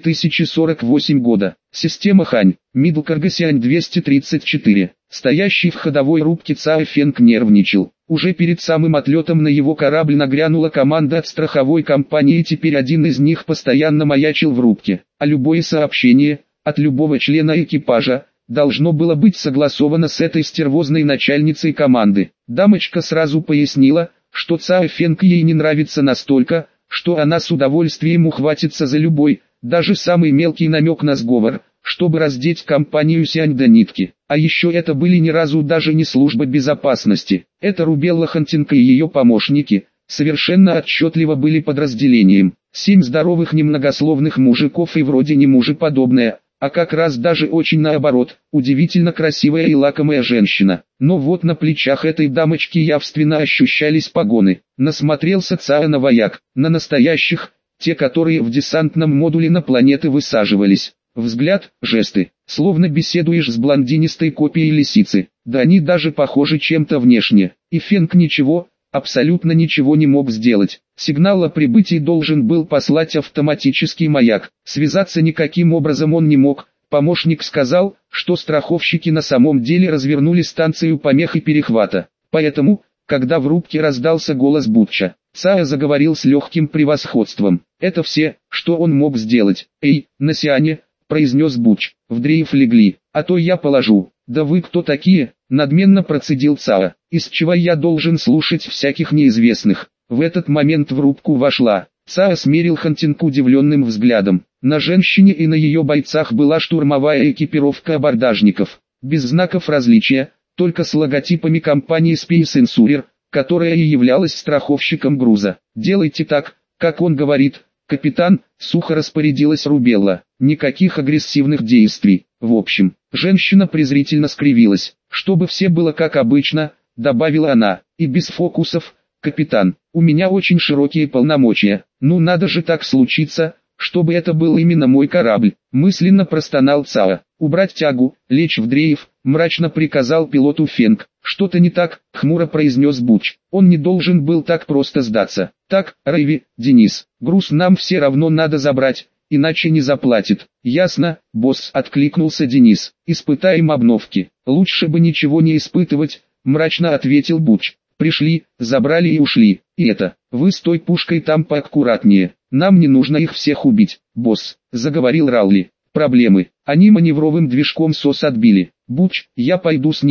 4048 года. Система Хань. Мидл-Каргасиань 234. Стоящий в ходовой рубке Цао Фенг нервничал. Уже перед самым отлетом на его корабль нагрянула команда от страховой компании, и теперь один из них постоянно маячил в рубке. А любое сообщение, от любого члена экипажа, должно было быть согласовано с этой стервозной начальницей команды. Дамочка сразу пояснила, что Цао Фенг ей не нравится настолько, что она с удовольствием ухватится за любой, даже самый мелкий намек на сговор, чтобы раздеть компанию Сянь до нитки. А еще это были ни разу даже не служба безопасности. Это Рубелла Хантинг и ее помощники, совершенно отчетливо были подразделением. 7 здоровых немногословных мужиков и вроде не мужеподобная, а как раз даже очень наоборот, удивительно красивая и лакомая женщина. Но вот на плечах этой дамочки явственно ощущались погоны. Насмотрелся Цао на вояк, на настоящих, те, которые в десантном модуле на планеты высаживались. Взгляд, жесты, словно беседуешь с блондинистой копией лисицы. Да они даже похожи чем-то внешне. И Фенг ничего, абсолютно ничего не мог сделать. Сигнал о прибытии должен был послать автоматический маяк. Связаться никаким образом он не мог. Помощник сказал, что страховщики на самом деле развернули станцию помех и перехвата. Поэтому, когда в рубке раздался голос Бутча, Цао заговорил с легким превосходством. Это все, что он мог сделать. «Эй, на Сиане», — произнес Бутч, — «в дрейф легли, а то я положу». «Да вы кто такие?» — надменно процедил Цао. «Из чего я должен слушать всяких неизвестных?» В этот момент в рубку вошла. Цао смерил Хантинг удивленным взглядом. На женщине и на ее бойцах была штурмовая экипировка абордажников. Без знаков различия, только с логотипами компании Space Insurer, которая и являлась страховщиком груза. «Делайте так, как он говорит, капитан», — сухо распорядилась Рубелла. «Никаких агрессивных действий». В общем, женщина презрительно скривилась. «Чтобы все было как обычно», — добавила она, — «и без фокусов, капитан. У меня очень широкие полномочия. Ну надо же так случиться, чтобы это был именно мой корабль». Мысленно простонал Цао. «Убрать тягу, лечь в дрейф», — мрачно приказал пилоту Фенг. «Что-то не так», — хмуро произнес Буч. «Он не должен был так просто сдаться». «Так, Рэйви, Денис, груз нам все равно надо забрать, иначе не заплатит». «Ясно, босс», — откликнулся Денис. «Испытаем обновки». «Лучше бы ничего не испытывать», — мрачно ответил Буч. «Пришли, забрали и ушли. И это, вы с той пушкой там поаккуратнее. Нам не нужно их всех убить, босс», — заговорил Раули. «Проблемы. Они маневровым движком СОС отбили. Буч, я пойду с ними»,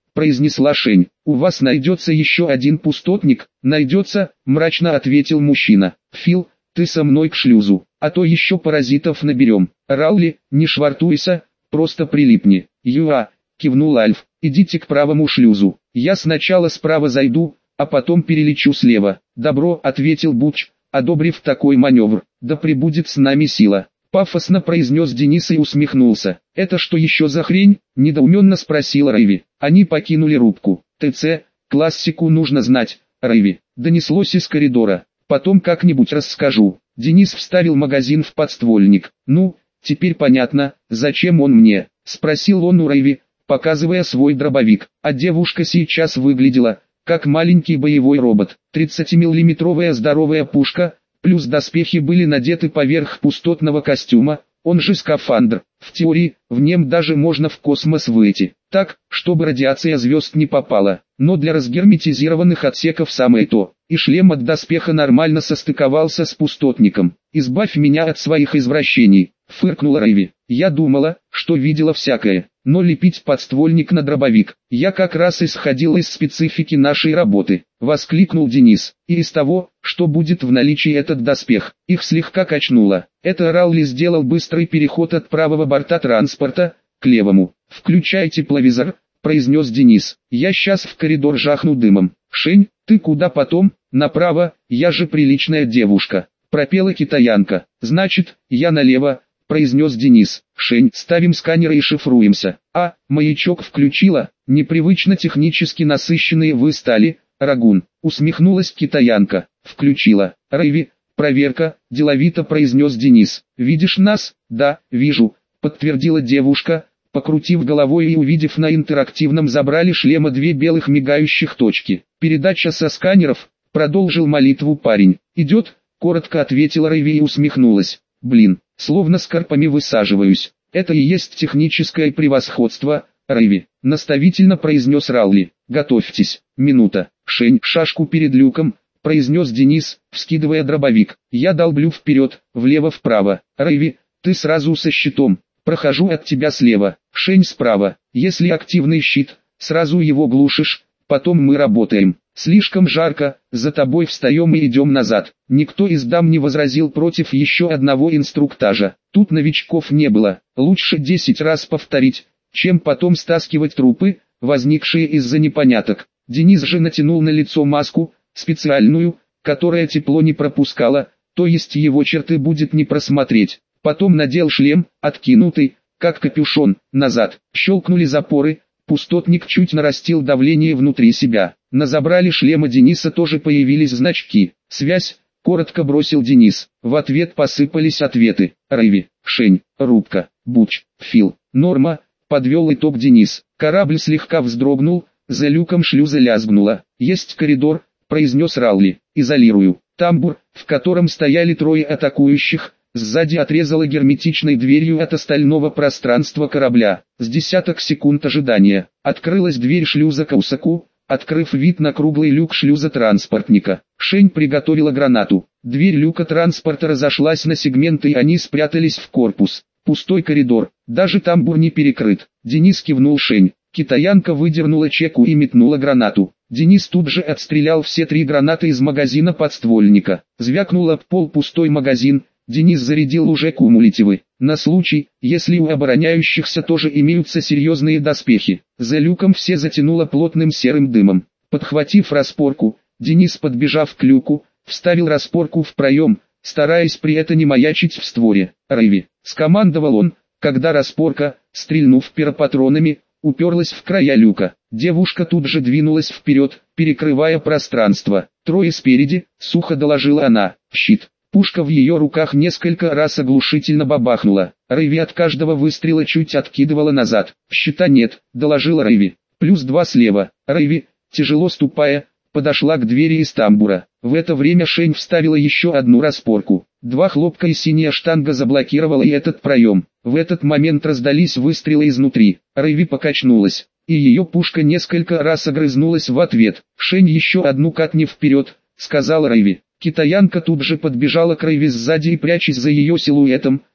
произнесла Шень. «У вас найдется еще один пустотник?» «Найдется», мрачно ответил мужчина. «Фил, ты со мной к шлюзу, а то еще паразитов наберем». «Раули, не швартуйся, просто прилипни». «Юа», кивнул Альф, «идите к правому шлюзу. Я сначала справа зайду, а потом перелечу слева». «Добро», ответил Буч, одобрив такой маневр. «Да пребудет с нами сила», пафосно произнес Денис и усмехнулся. «Это что еще за хрень?» – недоуменно спросила Рейви. Они покинули рубку. «ТЦ, классику нужно знать, Рейви», – донеслось из коридора. «Потом как-нибудь расскажу». Денис вставил магазин в подствольник. «Ну, теперь понятно, зачем он мне?» – спросил он у Рейви, показывая свой дробовик. А девушка сейчас выглядела как маленький боевой робот. 30-миллиметровая здоровая пушка, плюс доспехи были надеты поверх пустотного костюма, он же скафандр. В теории, в нем даже можно в космос выйти, так, чтобы радиация звезд не попала. Но для разгерметизированных отсеков самое то. И шлем от доспеха нормально состыковался с пустотником. «Избавь меня от своих извращений», — фыркнула Рейви. «Я думала, что видела всякое, но лепить подствольник на дробовик. Я как раз исходила из специфики нашей работы», — воскликнул Денис. «И из того, что будет в наличии этот доспех». Их слегка качнуло. Это Раули сделал быстрый переход от правого борта транспорта к левому. «Включай тепловизор», — произнес Денис. «Я сейчас в коридор жахну дымом». «Шень, ты куда потом?» «Направо, я же приличная девушка», — пропела китаянка. «Значит, я налево», — произнес Денис. «Шень, ставим сканеры и шифруемся». «А, маячок включила, непривычно технически насыщенные вы стали, Рагун», — усмехнулась китаянка. «Включила». «Рейви, проверка», — деловито произнес Денис. «Видишь нас?» «Да, вижу», — подтвердила девушка, покрутив головой и увидев на интерактивном забрале шлема две белых мигающих точки. «Передача со сканеров», — продолжил молитву парень. «Идет», — коротко ответила Рейви и усмехнулась. «Блин, словно с карпами высаживаюсь. Это и есть техническое превосходство, Рейви», — наставительно произнес Раули. «Готовьтесь, минута». «Шень, шашку перед люком», — произнес Денис, вскидывая дробовик. «Я долблю вперед, влево-вправо. Рейви, ты сразу со щитом. Прохожу от тебя слева. Шень справа. Если активный щит, сразу его глушишь, потом мы работаем. Слишком жарко, за тобой встаем и идем назад». Никто из дам не возразил против еще одного инструктажа. Тут новичков не было. Лучше 10 раз повторить, чем потом стаскивать трупы, возникшие из-за непоняток. Денис же натянул на лицо маску, специальную, которая тепло не пропускала, то есть его черты будет не просмотреть. Потом надел шлем, откинутый, как капюшон, назад. Щелкнули запоры, пустотник чуть нарастил давление внутри себя. На забрале шлема Дениса тоже появились значки. «Связь», — коротко бросил Денис. В ответ посыпались ответы. «Рейви», «Шень», «Рубка», «Буч», «Фил», «Норма», — подвел итог Денис. Корабль слегка вздрогнул, за люком шлюза лязгнуло. «Есть коридор», — произнес Раули. «Изолирую». Тамбур, в котором стояли трое атакующих, сзади отрезала герметичной дверью от остального пространства корабля. С десяток секунд ожидания. Открылась дверь шлюза Каусаку, открыв вид на круглый люк шлюза транспортника. Шень приготовила гранату. Дверь люка транспорта разошлась на сегменты и они спрятались в корпус. Пустой коридор, даже тамбур не перекрыт. Денис кивнул Шень. Китаянка выдернула чеку и метнула гранату. Денис тут же отстрелял все 3 гранаты из магазина подствольника. Звякнул об пол пустой магазин. Денис зарядил уже кумулятивы, на случай, если у обороняющихся тоже имеются серьезные доспехи. За люком все затянуло плотным серым дымом. Подхватив распорку, Денис, подбежав к люку, вставил распорку в проем, стараясь при этом не маячить в створе. «Рейви», — скомандовал он, когда распорка, стрельнув пиропатронами, уперлась в края люка. Девушка тут же двинулась вперед, перекрывая пространство. «Трое спереди», — сухо доложила она. «Щит». Пушка в ее руках несколько раз оглушительно бабахнула. Рейви от каждого выстрела чуть откидывала назад. «Щита нет», — доложила Рейви. «+2 слева». Рейви, тяжело ступая, подошла к двери из тамбура. В это время Шень вставила еще одну распорку. 2 хлопка и синяя штанга заблокировала и этот проем. В этот момент раздались выстрелы изнутри. Рейви покачнулась, и ее пушка несколько раз огрызнулась в ответ. «Шень, еще одну катни вперед», — сказала Рейви. Китаянка тут же подбежала к Рейви сзади и, прячась за ее силуэтом,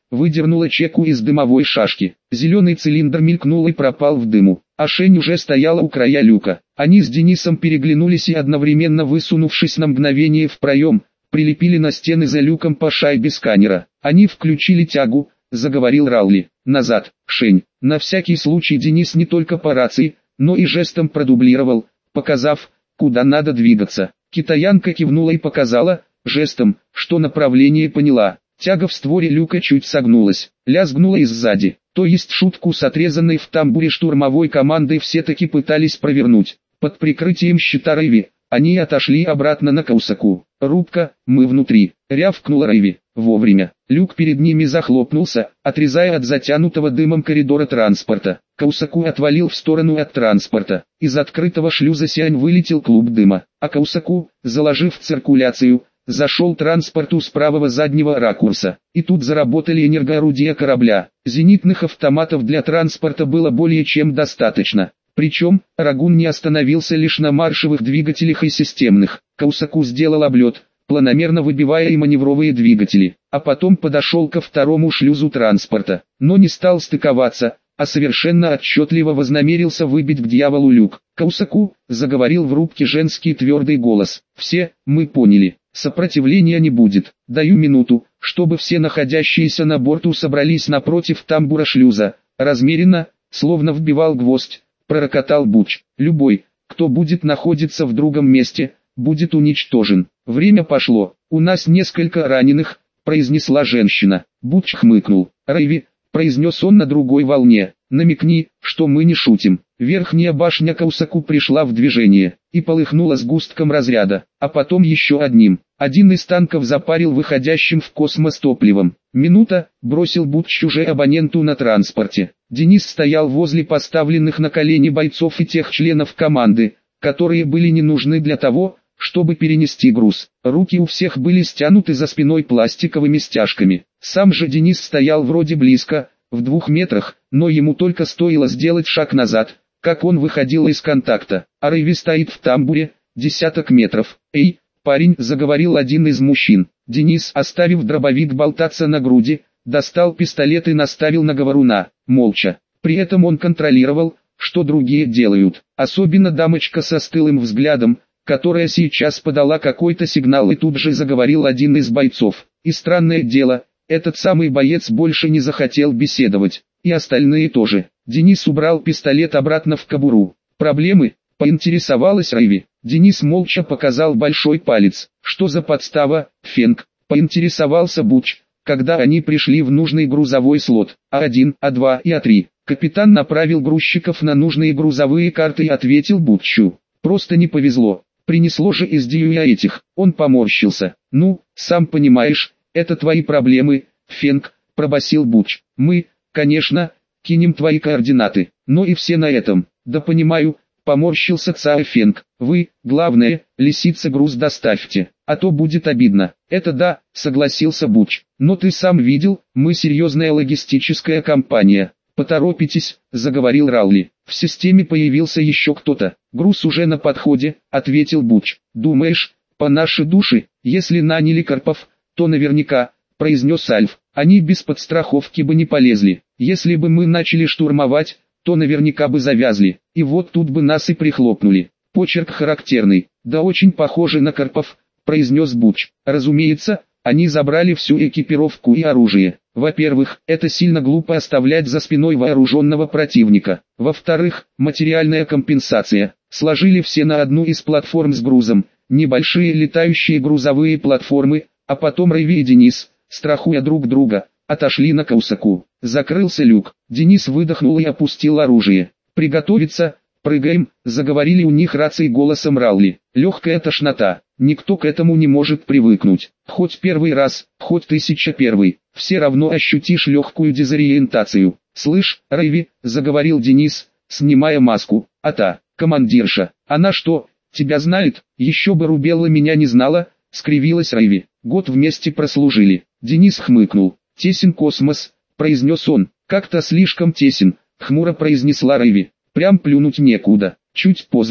выдернула чеку из дымовой шашки. Зеленый цилиндр мелькнул и пропал в дыму. А Шень уже стояла у края люка. Они с Денисом переглянулись и одновременно, высунувшись на мгновение в проем, прилепили на стены за люком по шайбе сканера. Они включили тягу, заговорил Раули. Назад, Шень. На всякий случай Денис не только по рации, но и жестом продублировал, показав, куда надо двигаться. Китаянка кивнула и показала, жестом, что направление поняла. Тяга в створе люка чуть согнулась, лязгнула и сзади. То есть шутку с отрезанной в тамбуре штурмовой командой все-таки пытались провернуть. Под прикрытием щита Рэйви, они отошли обратно на Каусаку. «Рубка, мы внутри», — рявкнула Рэйви. Вовремя. Люк перед ними захлопнулся, отрезая от затянутого дымом коридора транспорта. Каусаку отвалил в сторону от транспорта. Из открытого шлюза Сиань вылетел клуб дыма, а Каусаку, заложив циркуляцию, зашел транспорту с правого заднего ракурса. И тут заработали энергоорудия корабля. Зенитных автоматов для транспорта было более чем достаточно. Причем, Рагун не остановился лишь на маршевых двигателях и системных. Каусаку сделал облет, планомерно выбивая и маневровые двигатели, а потом подошел ко второму шлюзу транспорта, но не стал стыковаться, а совершенно отчетливо вознамерился выбить к дьяволу люк. «Каусаку», — заговорил в рубке женский твердый голос, — «все, мы поняли, сопротивления не будет, даю минуту, чтобы все находящиеся на борту собрались напротив тамбура шлюза». Размеренно, словно вбивал гвоздь, пророкотал Буч. «Любой, кто будет находиться в другом месте, будет уничтожен». «Время пошло, у нас несколько раненых», — произнесла женщина. Буч хмыкнул. «Рэйви», — произнес он на другой волне, — «намекни, что мы не шутим». Верхняя башня Каусаку пришла в движение и полыхнула сгустком разряда, а потом еще одним. Один из танков запарил выходящим в космос топливом. «Минута», — бросил Буч уже абоненту на транспорте. Денис стоял возле поставленных на колени бойцов и тех членов команды, которые были не нужны для того, чтобы перенести груз. Руки у всех были стянуты за спиной пластиковыми стяжками. Сам же Денис стоял вроде близко, в 2 метрах, но ему только стоило сделать шаг назад, как он выходил из контакта. А Рэйви стоит в тамбуре, десяток метров. «Эй, парень», — заговорил один из мужчин. Денис, оставив дробовик болтаться на груди, достал пистолет и наставил на говоруна, молча. При этом он контролировал, что другие делают. Особенно дамочка со стылым взглядом, которая сейчас подала какой-то сигнал, и тут же заговорил один из бойцов. И странное дело, этот самый боец больше не захотел беседовать. И остальные тоже. Денис убрал пистолет обратно в кобуру. «Проблемы?» — поинтересовалась Рэйви. Денис молча показал большой палец. «Что за подстава, Фенг?» — поинтересовался Буч, когда они пришли в нужный грузовой слот. А1, А2 и А3. Капитан направил грузчиков на нужные грузовые карты и ответил Бутчу. «Просто не повезло. Принесло же из Дьюя этих». Он поморщился. «Ну, сам понимаешь, это твои проблемы, Фенг», — пробасил Буч. «Мы, конечно, кинем твои координаты, но и все на этом». «Да понимаю», — поморщился Цао Фенг. «Вы, главное, лисица, груз доставьте, а то будет обидно». «Это да», — согласился Буч. «Но ты сам видел, мы серьезная логистическая компания». «Поторопитесь», — заговорил Раули. «В системе появился еще кто-то». «Груз уже на подходе», — ответил Буч. «Думаешь, по нашей душе, если наняли Карпов, то наверняка», — произнес Альф. «Они без подстраховки бы не полезли. Если бы мы начали штурмовать, то наверняка бы завязли, и вот тут бы нас и прихлопнули». «Почерк характерный, да очень похожий на Карпов», — произнес Буч. «Разумеется, они забрали всю экипировку и оружие. Во-первых, это сильно глупо оставлять за спиной вооруженного противника. Во-вторых, материальная компенсация. Сложили все на одну из платформ с грузом, небольшие летающие грузовые платформы, а потом Рэйви и Денис, страхуя друг друга, отошли на Каусаку. Закрылся люк. Денис выдохнул и опустил оружие. «Приготовиться, прыгаем», — заговорили у них рации голосом Раули. «Легкая тошнота. Никто к этому не может привыкнуть. Хоть первый раз, хоть 1001, все равно ощутишь легкую дезориентацию». «Слышь, Рэйви», — заговорил Денис, снимая маску. «А та, командирша, она что, тебя знает?» «Еще бы Рубелла меня не знала», — скривилась Рэйви. «Год вместе прослужили». Денис хмыкнул. «Тесен космос», — произнес он. «Как-то слишком тесен», — хмуро произнесла Рэйви. «Прям плюнуть некуда». Чуть позже,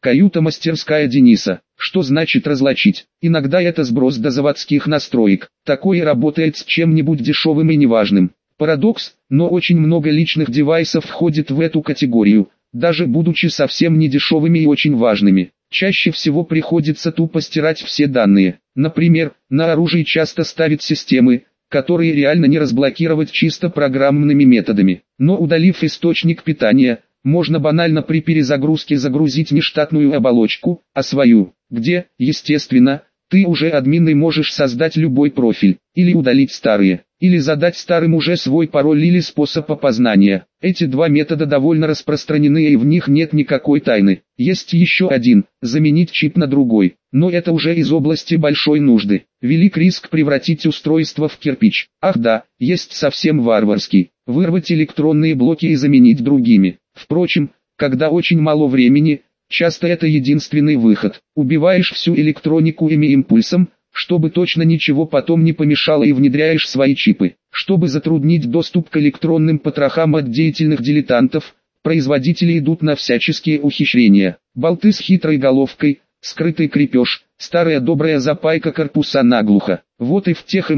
Каюта-мастерская Дениса. Что значит разлочить? Иногда это сброс до заводских настроек. Такое работает с чем-нибудь дешевым и неважным. Парадокс, но очень много личных девайсов входит в эту категорию, даже будучи совсем не дешевыми и очень важными. Чаще всего приходится тупо стирать все данные. Например, на оружие часто ставят системы, которые реально не разблокировать чисто программными методами. Но удалив источник питания, можно банально при перезагрузке загрузить не штатную оболочку, а свою, где, естественно, ты уже админ и можешь создать любой профиль, или удалить старые, или задать старым уже свой пароль или способ опознания. Эти два метода довольно распространены и в них нет никакой тайны. Есть еще один – заменить чип на другой, но это уже из области большой нужды. Велик риск превратить устройство в кирпич. Ах да, есть совсем варварский – вырвать электронные блоки и заменить другими. Впрочем, когда очень мало времени, часто это единственный выход. Убиваешь всю электронику ими импульсом, чтобы точно ничего потом не помешало, и внедряешь свои чипы. Чтобы затруднить доступ к электронным потрохам от деятельных дилетантов, производители идут на всяческие ухищрения. Болты с хитрой головкой, скрытый крепеж, старая добрая запайка корпуса наглухо. Вот и в тех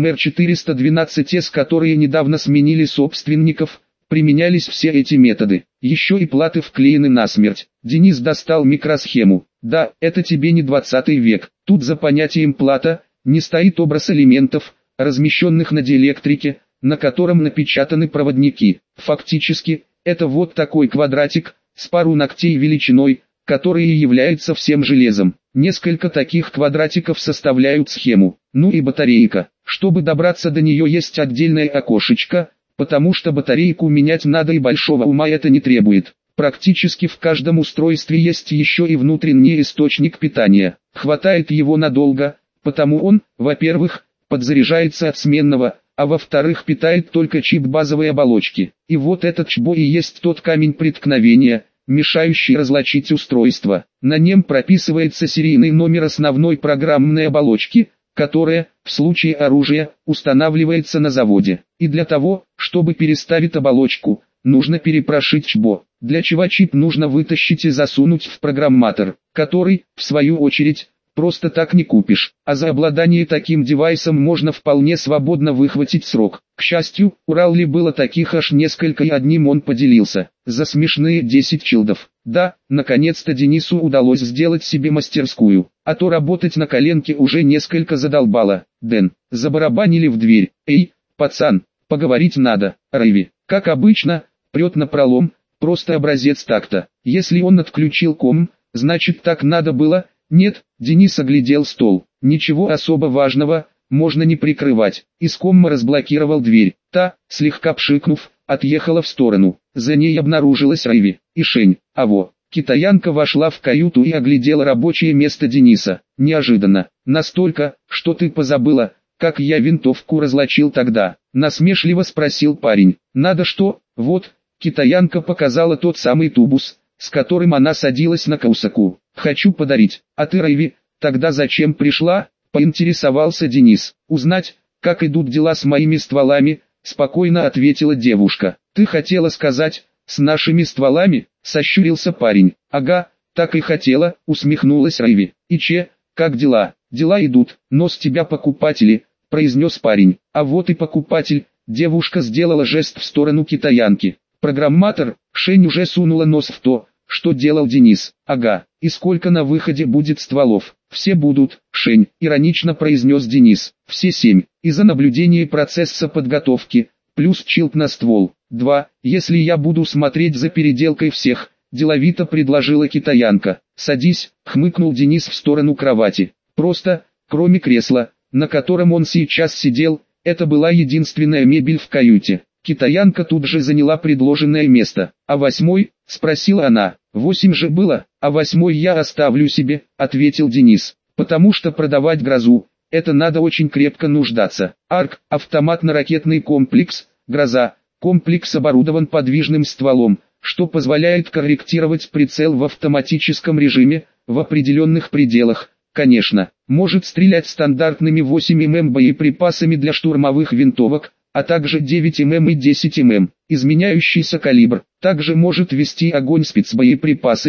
МР-412С, которые недавно сменили собственников, применялись все эти методы. Еще и платы вклеены насмерть. Денис достал микросхему. Да, это тебе не 20 век. Тут за понятием плата не стоит образ элементов, размещенных на диэлектрике, на котором напечатаны проводники. Фактически, это вот такой квадратик, с пару ногтей величиной, который и является всем железом. Несколько таких квадратиков составляют схему. Ну и батарейка. Чтобы добраться до нее, есть отдельное окошечко, потому что батарейку менять надо и большого ума это не требует. Практически в каждом устройстве есть еще и внутренний источник питания. Хватает его надолго, потому он, во-первых, подзаряжается от сменного, а во-вторых питает только чип базовой оболочки. И вот этот ЧБО и есть тот камень преткновения, мешающий разлочить устройство. На нем прописывается серийный номер основной программной оболочки, которая, в случае оружия, устанавливается на заводе. И для того, чтобы переставить оболочку, нужно перепрошить ЧБО, для чего чип нужно вытащить и засунуть в программатор, который, в свою очередь, просто так не купишь, а за обладание таким девайсом можно вполне свободно выхватить срок. К счастью, у Раули было таких аж несколько, и одним он поделился, за смешные 10 чилдов. Да, наконец-то Денису удалось сделать себе мастерскую, а то работать на коленке уже несколько задолбало. Дэн, забарабанили в дверь. Эй, пацан, поговорить надо. Рэйви, как обычно, прет напролом, просто образец такта. Если он отключил ком, значит так надо было. Нет, Денис оглядел стол. Ничего особо важного, можно не прикрывать. Из комма разблокировал дверь. Та, слегка пшикнув, отъехала в сторону. За ней обнаружилась Рэйви и Шень. Китаянка вошла в каюту и оглядела рабочее место Дениса. Неожиданно. Настолько, что ты позабыла, как я винтовку разлочил тогда. Насмешливо спросил парень. Надо что? Вот, китаянка показала тот самый тубус, с которым она садилась на Каусаку. Хочу подарить. А ты, Рэйви, тогда зачем пришла? Поинтересовался Денис. Узнать, как идут дела с моими стволами, спокойно ответила девушка. Ты хотела сказать, с нашими стволами? Сощурился парень. Ага, так и хотела, усмехнулась Рэйви. И как дела? Дела идут, но с тебя покупатели, произнес парень. А вот и покупатель. Девушка сделала жест в сторону китаянки. Программатор. Шень уже сунула нос в то, что делал Денис. Ага, и сколько на выходе будет стволов? Все будут, Шень, иронично произнес Денис. Все 7, из-за наблюдения процесса подготовки, плюс чилд на ствол. 2, если я буду смотреть за переделкой всех, деловито предложила китаянка. Садись, хмыкнул Денис в сторону кровати. Просто, кроме кресла, на котором он сейчас сидел, это была единственная мебель в каюте. Китаянка тут же заняла предложенное место. А 8, спросила она. 8 же было, а 8 я оставлю себе, ответил Денис. Потому что продавать грозу, это надо очень крепко нуждаться. АРК, автоматно-ракетный комплекс, гроза, комплекс оборудован подвижным стволом, что позволяет корректировать прицел в автоматическом режиме, в определенных пределах. Конечно, может стрелять стандартными 8 мм боеприпасами для штурмовых винтовок, а также 9 мм и 10 мм. Изменяющийся калибр. Также может вести огонь спецбоеприпасами,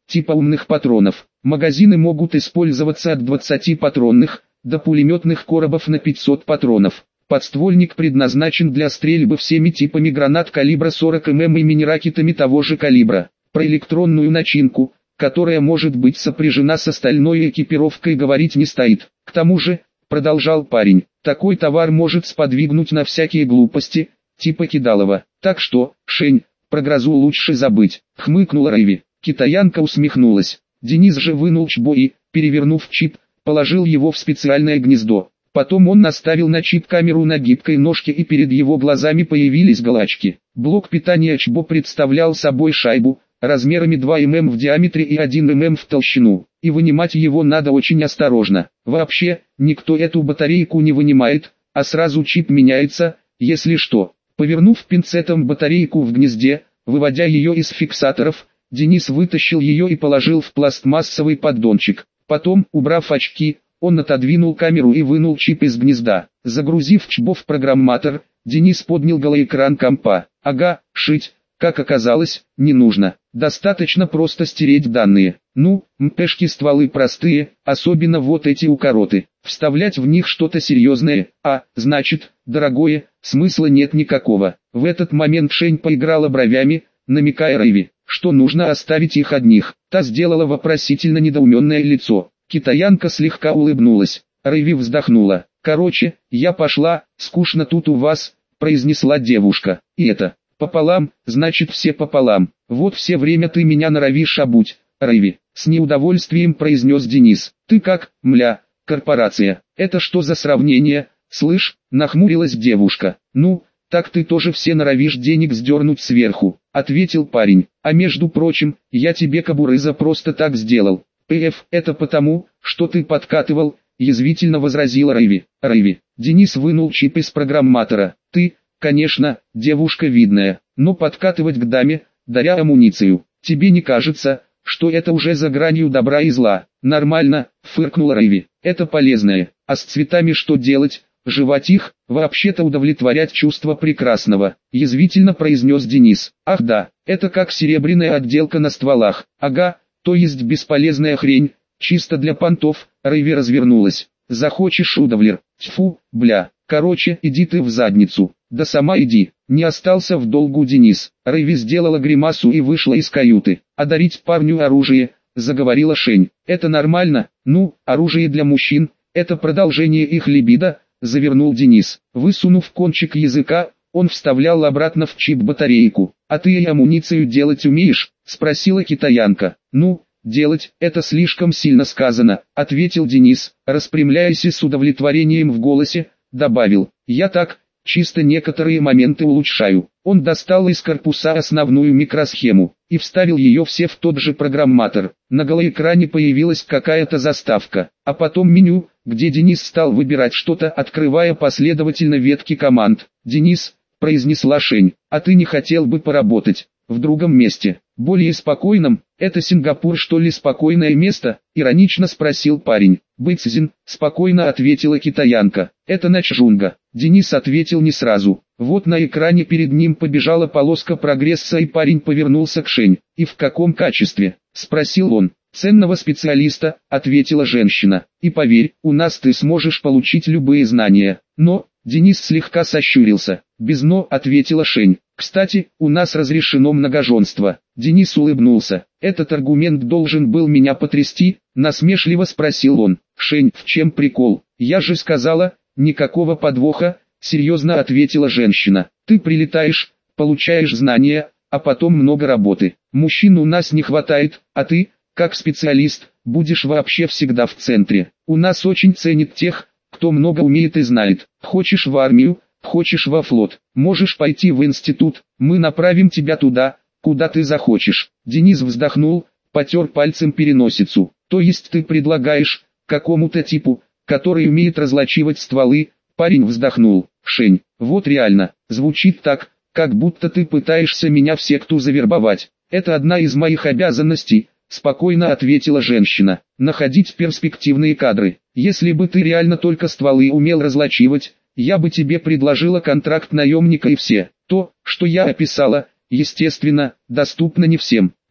типа умных патронов. Магазины могут использоваться от 20 патронных до пулеметных коробов на 500 патронов. Подствольник предназначен для стрельбы всеми типами гранат калибра 40 мм и мини-ракетами того же калибра. Про электронную начинку, которая может быть сопряжена с остальной экипировкой, говорить не стоит. К тому же, продолжал парень, такой товар может сподвигнуть на всякие глупости, типа кидалова. Так что, Шень, про грозу лучше забыть, хмыкнула Рыви. Китаянка усмехнулась. Денис же вынул чбо и, перевернув чип, положил его в специальное гнездо. Потом он наставил на чип камеру на гибкой ножке, и перед его глазами появились галочки. Блок питания чбо представлял собой шайбу, размерами 2 мм в диаметре и 1 мм в толщину, и вынимать его надо очень осторожно. Вообще, никто эту батарейку не вынимает, а сразу чип меняется, если что. Повернув пинцетом батарейку в гнезде, выводя ее из фиксаторов, Денис вытащил ее и положил в пластмассовый поддончик. Потом, убрав очки, он отодвинул камеру и вынул чип из гнезда. Загрузив чбо в программатор, Денис поднял голоэкран компа. Ага, шить, как оказалось, не нужно. Достаточно просто стереть данные. Ну, МПшки стволы простые, особенно вот эти укороты. Вставлять в них что-то серьезное, значит, дорогое, смысла нет никакого. В этот момент Шень поиграла бровями, намекая Рыви, что нужно оставить их одних. Та сделала вопросительно недоуменное лицо. Китаянка слегка улыбнулась. Рыви вздохнула. «Короче, я пошла, скучно тут у вас», — произнесла девушка. «И это, пополам, значит все пополам. Вот все время ты меня норовишь обуть, Рыви», — с неудовольствием произнес Денис. «Ты как, мля, корпорация, это что за сравнение?» «Слышь», — нахмурилась девушка. «Ну, так ты тоже все норовишь денег сдернуть сверху», — ответил парень. «А между прочим, я тебе кабурыза просто так сделал». «Это потому, что ты подкатывал», — язвительно возразила Рыви. Денис вынул чип из программатора. «Ты, конечно, девушка видная, но подкатывать к даме, даря амуницию, тебе не кажется, что это уже за гранью добра и зла?» «Нормально», — фыркнула Рыви. «Это полезное. А с цветами что делать? Жевать их, вообще-то удовлетворять чувство прекрасного», — язвительно произнес Денис. «Ах да, это как серебряная отделка на стволах. Ага, то есть бесполезная хрень, чисто для понтов». Рыви развернулась. «Захочешь удовлер? Тьфу, бля. Короче, иди ты в задницу». «Да сама иди». Не остался в долгу Денис. Рыви сделала гримасу и вышла из каюты. «Одарить парню оружие», — заговорила Шень. «Это нормально? Ну, оружие для мужчин, это продолжение их либидо», — завернул Денис. Высунув кончик языка, он вставлял обратно в чип батарейку. «А ты и амуницию делать умеешь?» — спросила китаянка. «Ну, делать, это слишком сильно сказано», — ответил Денис, распрямляясь и с удовлетворением в голосе, добавил. «Я так, чисто некоторые моменты улучшаю». Он достал из корпуса основную микросхему и вставил ее все в тот же программатор. На голоэкране появилась какая-то заставка, а потом меню, где Денис стал выбирать что-то, открывая последовательно ветки команд. «Денис», — произнесла Шень, — «а ты не хотел бы поработать в другом месте, более спокойном?» «Это Сингапур, что ли, спокойное место?» — иронично спросил парень. «Быцзин», — спокойно ответила китаянка. «Это Начжунга». Денис ответил не сразу. Вот на экране перед ним побежала полоска прогресса, и парень повернулся к Шень. «И в каком качестве?» — спросил он. «Ценного специалиста», — ответила женщина. «И поверь, у нас ты сможешь получить любые знания». «Но...» — Денис слегка сощурился. «Без «но», — ответила Шень. «Кстати, у нас разрешено многоженство». Денис улыбнулся. «Этот аргумент должен был меня потрясти?» — насмешливо спросил он. «Шень, в чем прикол? Я же сказала, никакого подвоха», — серьезно ответила женщина. «Ты прилетаешь, получаешь знания, а потом много работы. Мужчин у нас не хватает, а ты, как специалист, будешь вообще всегда в центре. У нас очень ценят тех, кто много умеет и знает. Хочешь в армию, хочешь во флот, можешь пойти в институт, мы направим тебя туда, куда ты захочешь». Денис вздохнул, потер пальцем переносицу. «То есть ты предлагаешь, какому-то типу, который умеет разлачивать стволы?» Парень вздохнул. «Шень, вот реально, звучит так, как будто ты пытаешься меня в секту завербовать». «Это одна из моих обязанностей», — спокойно ответила женщина. «Находить перспективные кадры. Если бы ты реально только стволы умел разлачивать, я бы тебе предложила контракт наемника, и все. То, что я описала, естественно, доступно не всем.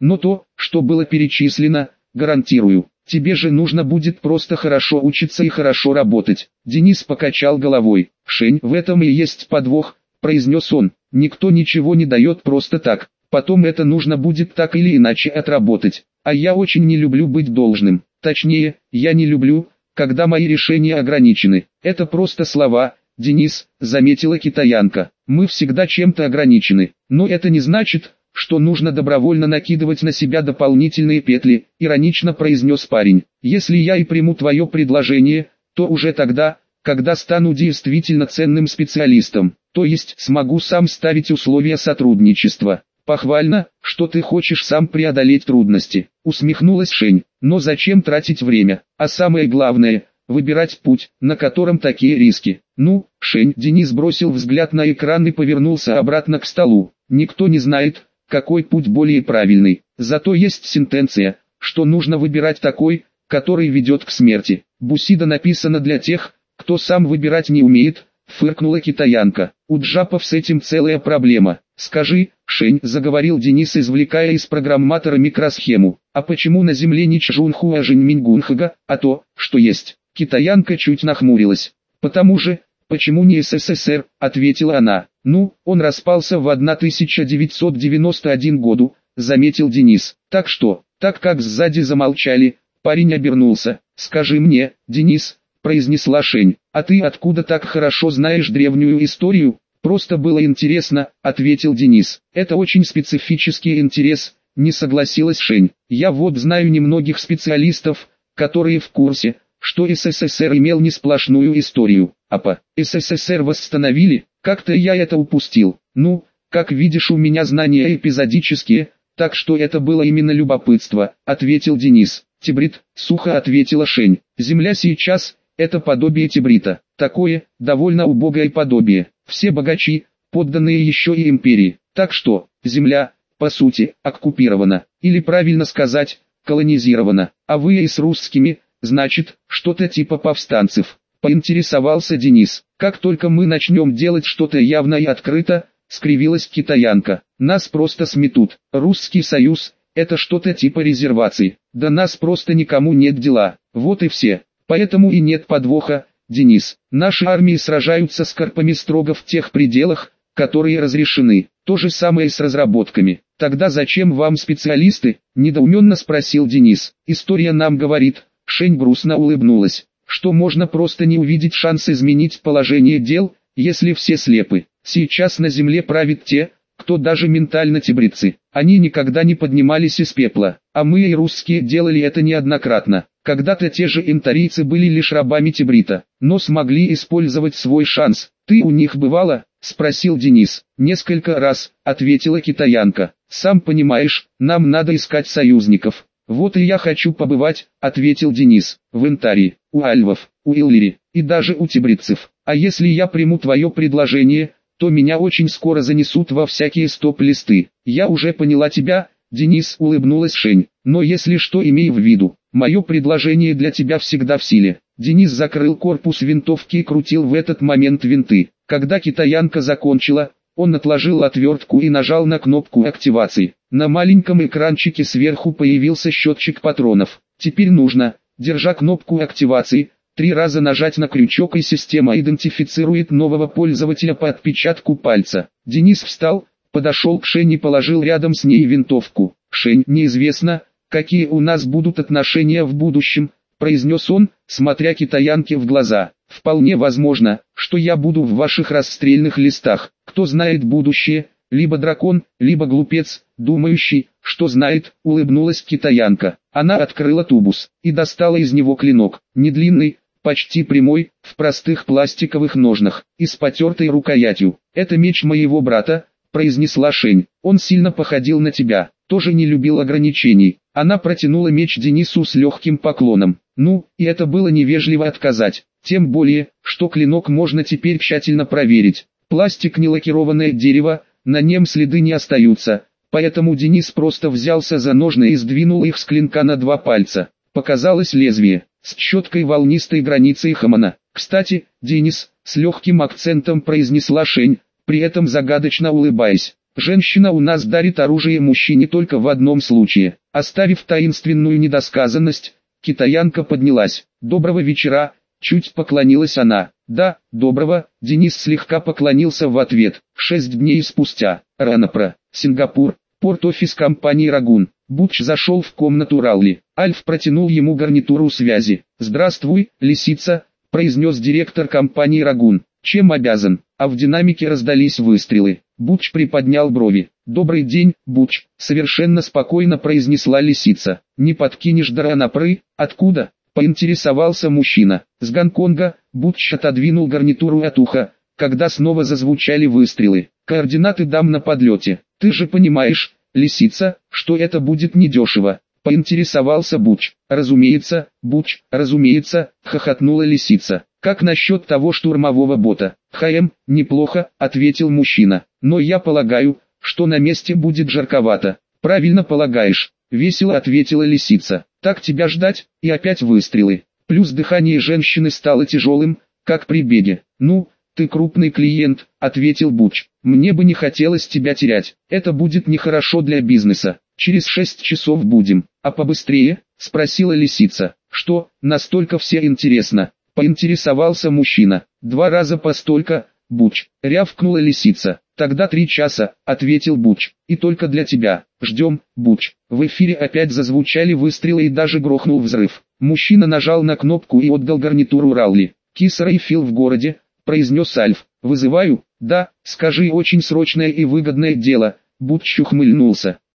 Но то, что было перечислено, гарантирую. Тебе же нужно будет просто хорошо учиться и хорошо работать. Денис покачал головой. Шень, в этом и есть подвох, произнес он. Никто ничего не дает просто так. Потом это нужно будет так или иначе отработать. А я очень не люблю быть должным. Точнее, я не люблю, когда мои решения ограничены. Это просто слова, Денис, заметила китаянка. Мы всегда чем-то ограничены. Но это не значит, что нужно добровольно накидывать на себя дополнительные петли, иронично произнес парень. Если я и приму твое предложение, то уже тогда, когда стану действительно ценным специалистом, то есть смогу сам ставить условия сотрудничества. Похвально, что ты хочешь сам преодолеть трудности, усмехнулась Шень. Но зачем тратить время, а самое главное, выбирать путь, на котором такие риски. Ну, Шень, Денис бросил взгляд на экран и повернулся обратно к столу. Никто не знает, какой путь более правильный. Зато есть сентенция, что нужно выбирать такой, который ведет к смерти. Бусида написано для тех, кто сам выбирать не умеет, фыркнула китаянка. У джапов с этим целая проблема. Скажи, Шень, заговорил Денис, извлекая из программатора микросхему. А почему на земле не Чжунху, а Жэньминьгунхага, а то, что есть? Китаянка чуть нахмурилась. Потому же, почему не СССР, ответила она. Ну, он распался в 1991 году, заметил Денис. Так что, так как сзади замолчали, парень обернулся. Скажи мне, Денис, произнесла Шень, а ты откуда так хорошо знаешь древнюю историю? Просто было интересно, ответил Денис. Это очень специфический интерес, не согласилась Шень. Я вот знаю немногих специалистов, которые в курсе, что СССР имел не сплошную историю, а по СССР восстановили, как-то я это упустил. Ну, как видишь, у меня знания эпизодические, так что это было именно любопытство, ответил Денис. Тибрит, сухо ответила Шень. Земля сейчас – это подобие Тибрита, такое, довольно убогое подобие. Все богачи, подданные еще и империи. Так что, земля, по сути, оккупирована, или правильно сказать, колонизирована. А вы и с русскими, значит, что-то типа повстанцев. Поинтересовался Денис. Как только мы начнем делать что-то явно и открыто, скривилась китаянка, нас просто сметут. Русский Союз – это что-то типа резервации. До нас просто никому нет дела. Вот и все. Поэтому и нет подвоха, Денис. Наши армии сражаются с карпами строго в тех пределах, которые разрешены. То же самое с разработками. Тогда зачем вам специалисты? Недоуменно спросил Денис. История нам говорит. Шень грустно улыбнулась, что можно просто не увидеть шанс изменить положение дел, если все слепы. Сейчас на земле правят те, кто даже ментально тибритцы. Они никогда не поднимались из пепла, а мы и русские делали это неоднократно. Когда-то те же интарийцы были лишь рабами тибрита, но смогли использовать свой шанс. Ты у них бывала? Спросил Денис. Несколько раз, ответила китаянка. Сам понимаешь, нам надо искать союзников. Вот и я хочу побывать, ответил Денис. В Интарии, у альвов, у Иллири, и даже у тибритцев. А если я приму твое предложение, то меня очень скоро занесут во всякие стоп-листы. Я уже поняла тебя, Денис, улыбнулась Шень. Но если что, имей в виду, мое предложение для тебя всегда в силе. Денис закрыл корпус винтовки и крутил в этот момент винты. Когда китаянка закончила, он отложил отвертку и нажал на кнопку активации. На маленьком экранчике сверху появился счетчик патронов. Теперь нужно, держа кнопку активации, 3 раза нажать на крючок, и система идентифицирует нового пользователя по отпечатку пальца. Денис встал, подошел к Шень и положил рядом с ней винтовку. «Шень, неизвестно, какие у нас будут отношения в будущем», произнес он, смотря китаянке в глаза. «Вполне возможно, что я буду в ваших расстрельных листах. Кто знает будущее, либо дракон, либо глупец, думающий, что знает», улыбнулась китаянка. Она открыла тубус и достала из него клинок, не длинный, почти прямой, в простых пластиковых ножнах, и с потертой рукоятью. «Это меч моего брата», произнесла Шень. «Он сильно походил на тебя, тоже не любил ограничений». Она протянула меч Денису с легким поклоном. Ну, и это было невежливо отказать. Тем более, что клинок можно теперь тщательно проверить. Пластик не лакированное дерево, на нем следы не остаются. Поэтому Денис просто взялся за ножны и сдвинул их с клинка на 2 пальца. Показалось лезвие, с четкой волнистой границей хамана. «Кстати, Денис», с легким акцентом произнесла Шень, при этом загадочно улыбаясь. Женщина у нас дарит оружие мужчине только в одном случае. Оставив таинственную недосказанность, китаянка поднялась. «Доброго вечера», чуть поклонилась она. «Да, доброго», Денис слегка поклонился в ответ. 6 дней спустя. Ранапра, Сингапур, порт-офис компании «Рагун». Бутч зашел в комнату Раули. Альф протянул ему гарнитуру связи. «Здравствуй, лисица», произнес директор компании «Рагун». «Чем обязан?» А в динамике раздались выстрелы. Бутч приподнял брови. «Добрый день, Бутч», совершенно спокойно произнесла лисица. «Не подкинешь до Ранапры? Откуда?» Поинтересовался мужчина. «С Гонконга», Бутч отодвинул гарнитуру от уха, когда снова зазвучали выстрелы. «Координаты дам на подлете. Ты же понимаешь, лисица, что это будет недешево», поинтересовался Бутч. «Разумеется, Бутч, разумеется», хохотнула лисица. «Как насчет того штурмового бота?» «Неплохо», ответил мужчина. «Но я полагаю, что на месте будет жарковато». «Правильно полагаешь», весело ответила лисица. «Так тебя ждать?» И опять выстрелы. Плюс дыхание женщины стало тяжелым, как при беге. «Ну, ты крупный клиент», ответил Бутч. «Мне бы не хотелось тебя терять. Это будет нехорошо для бизнеса. Через 6 часов будем. А побыстрее?» спросила лисица. «Что, настолько все интересно?» поинтересовался мужчина. «2 раза постолько, Бутч», рявкнула лисица. «Тогда 3 часа», ответил Бутч. «И только для тебя. Ждем, Бутч». В эфире опять зазвучали выстрелы и даже грохнул взрыв. Мужчина нажал на кнопку и отдал гарнитуру Раули. «Кисара и Фил в городе», произнес Альф. «Вызываю?» «Да, скажи, очень срочное и выгодное дело», Бутч ухмыльнулся.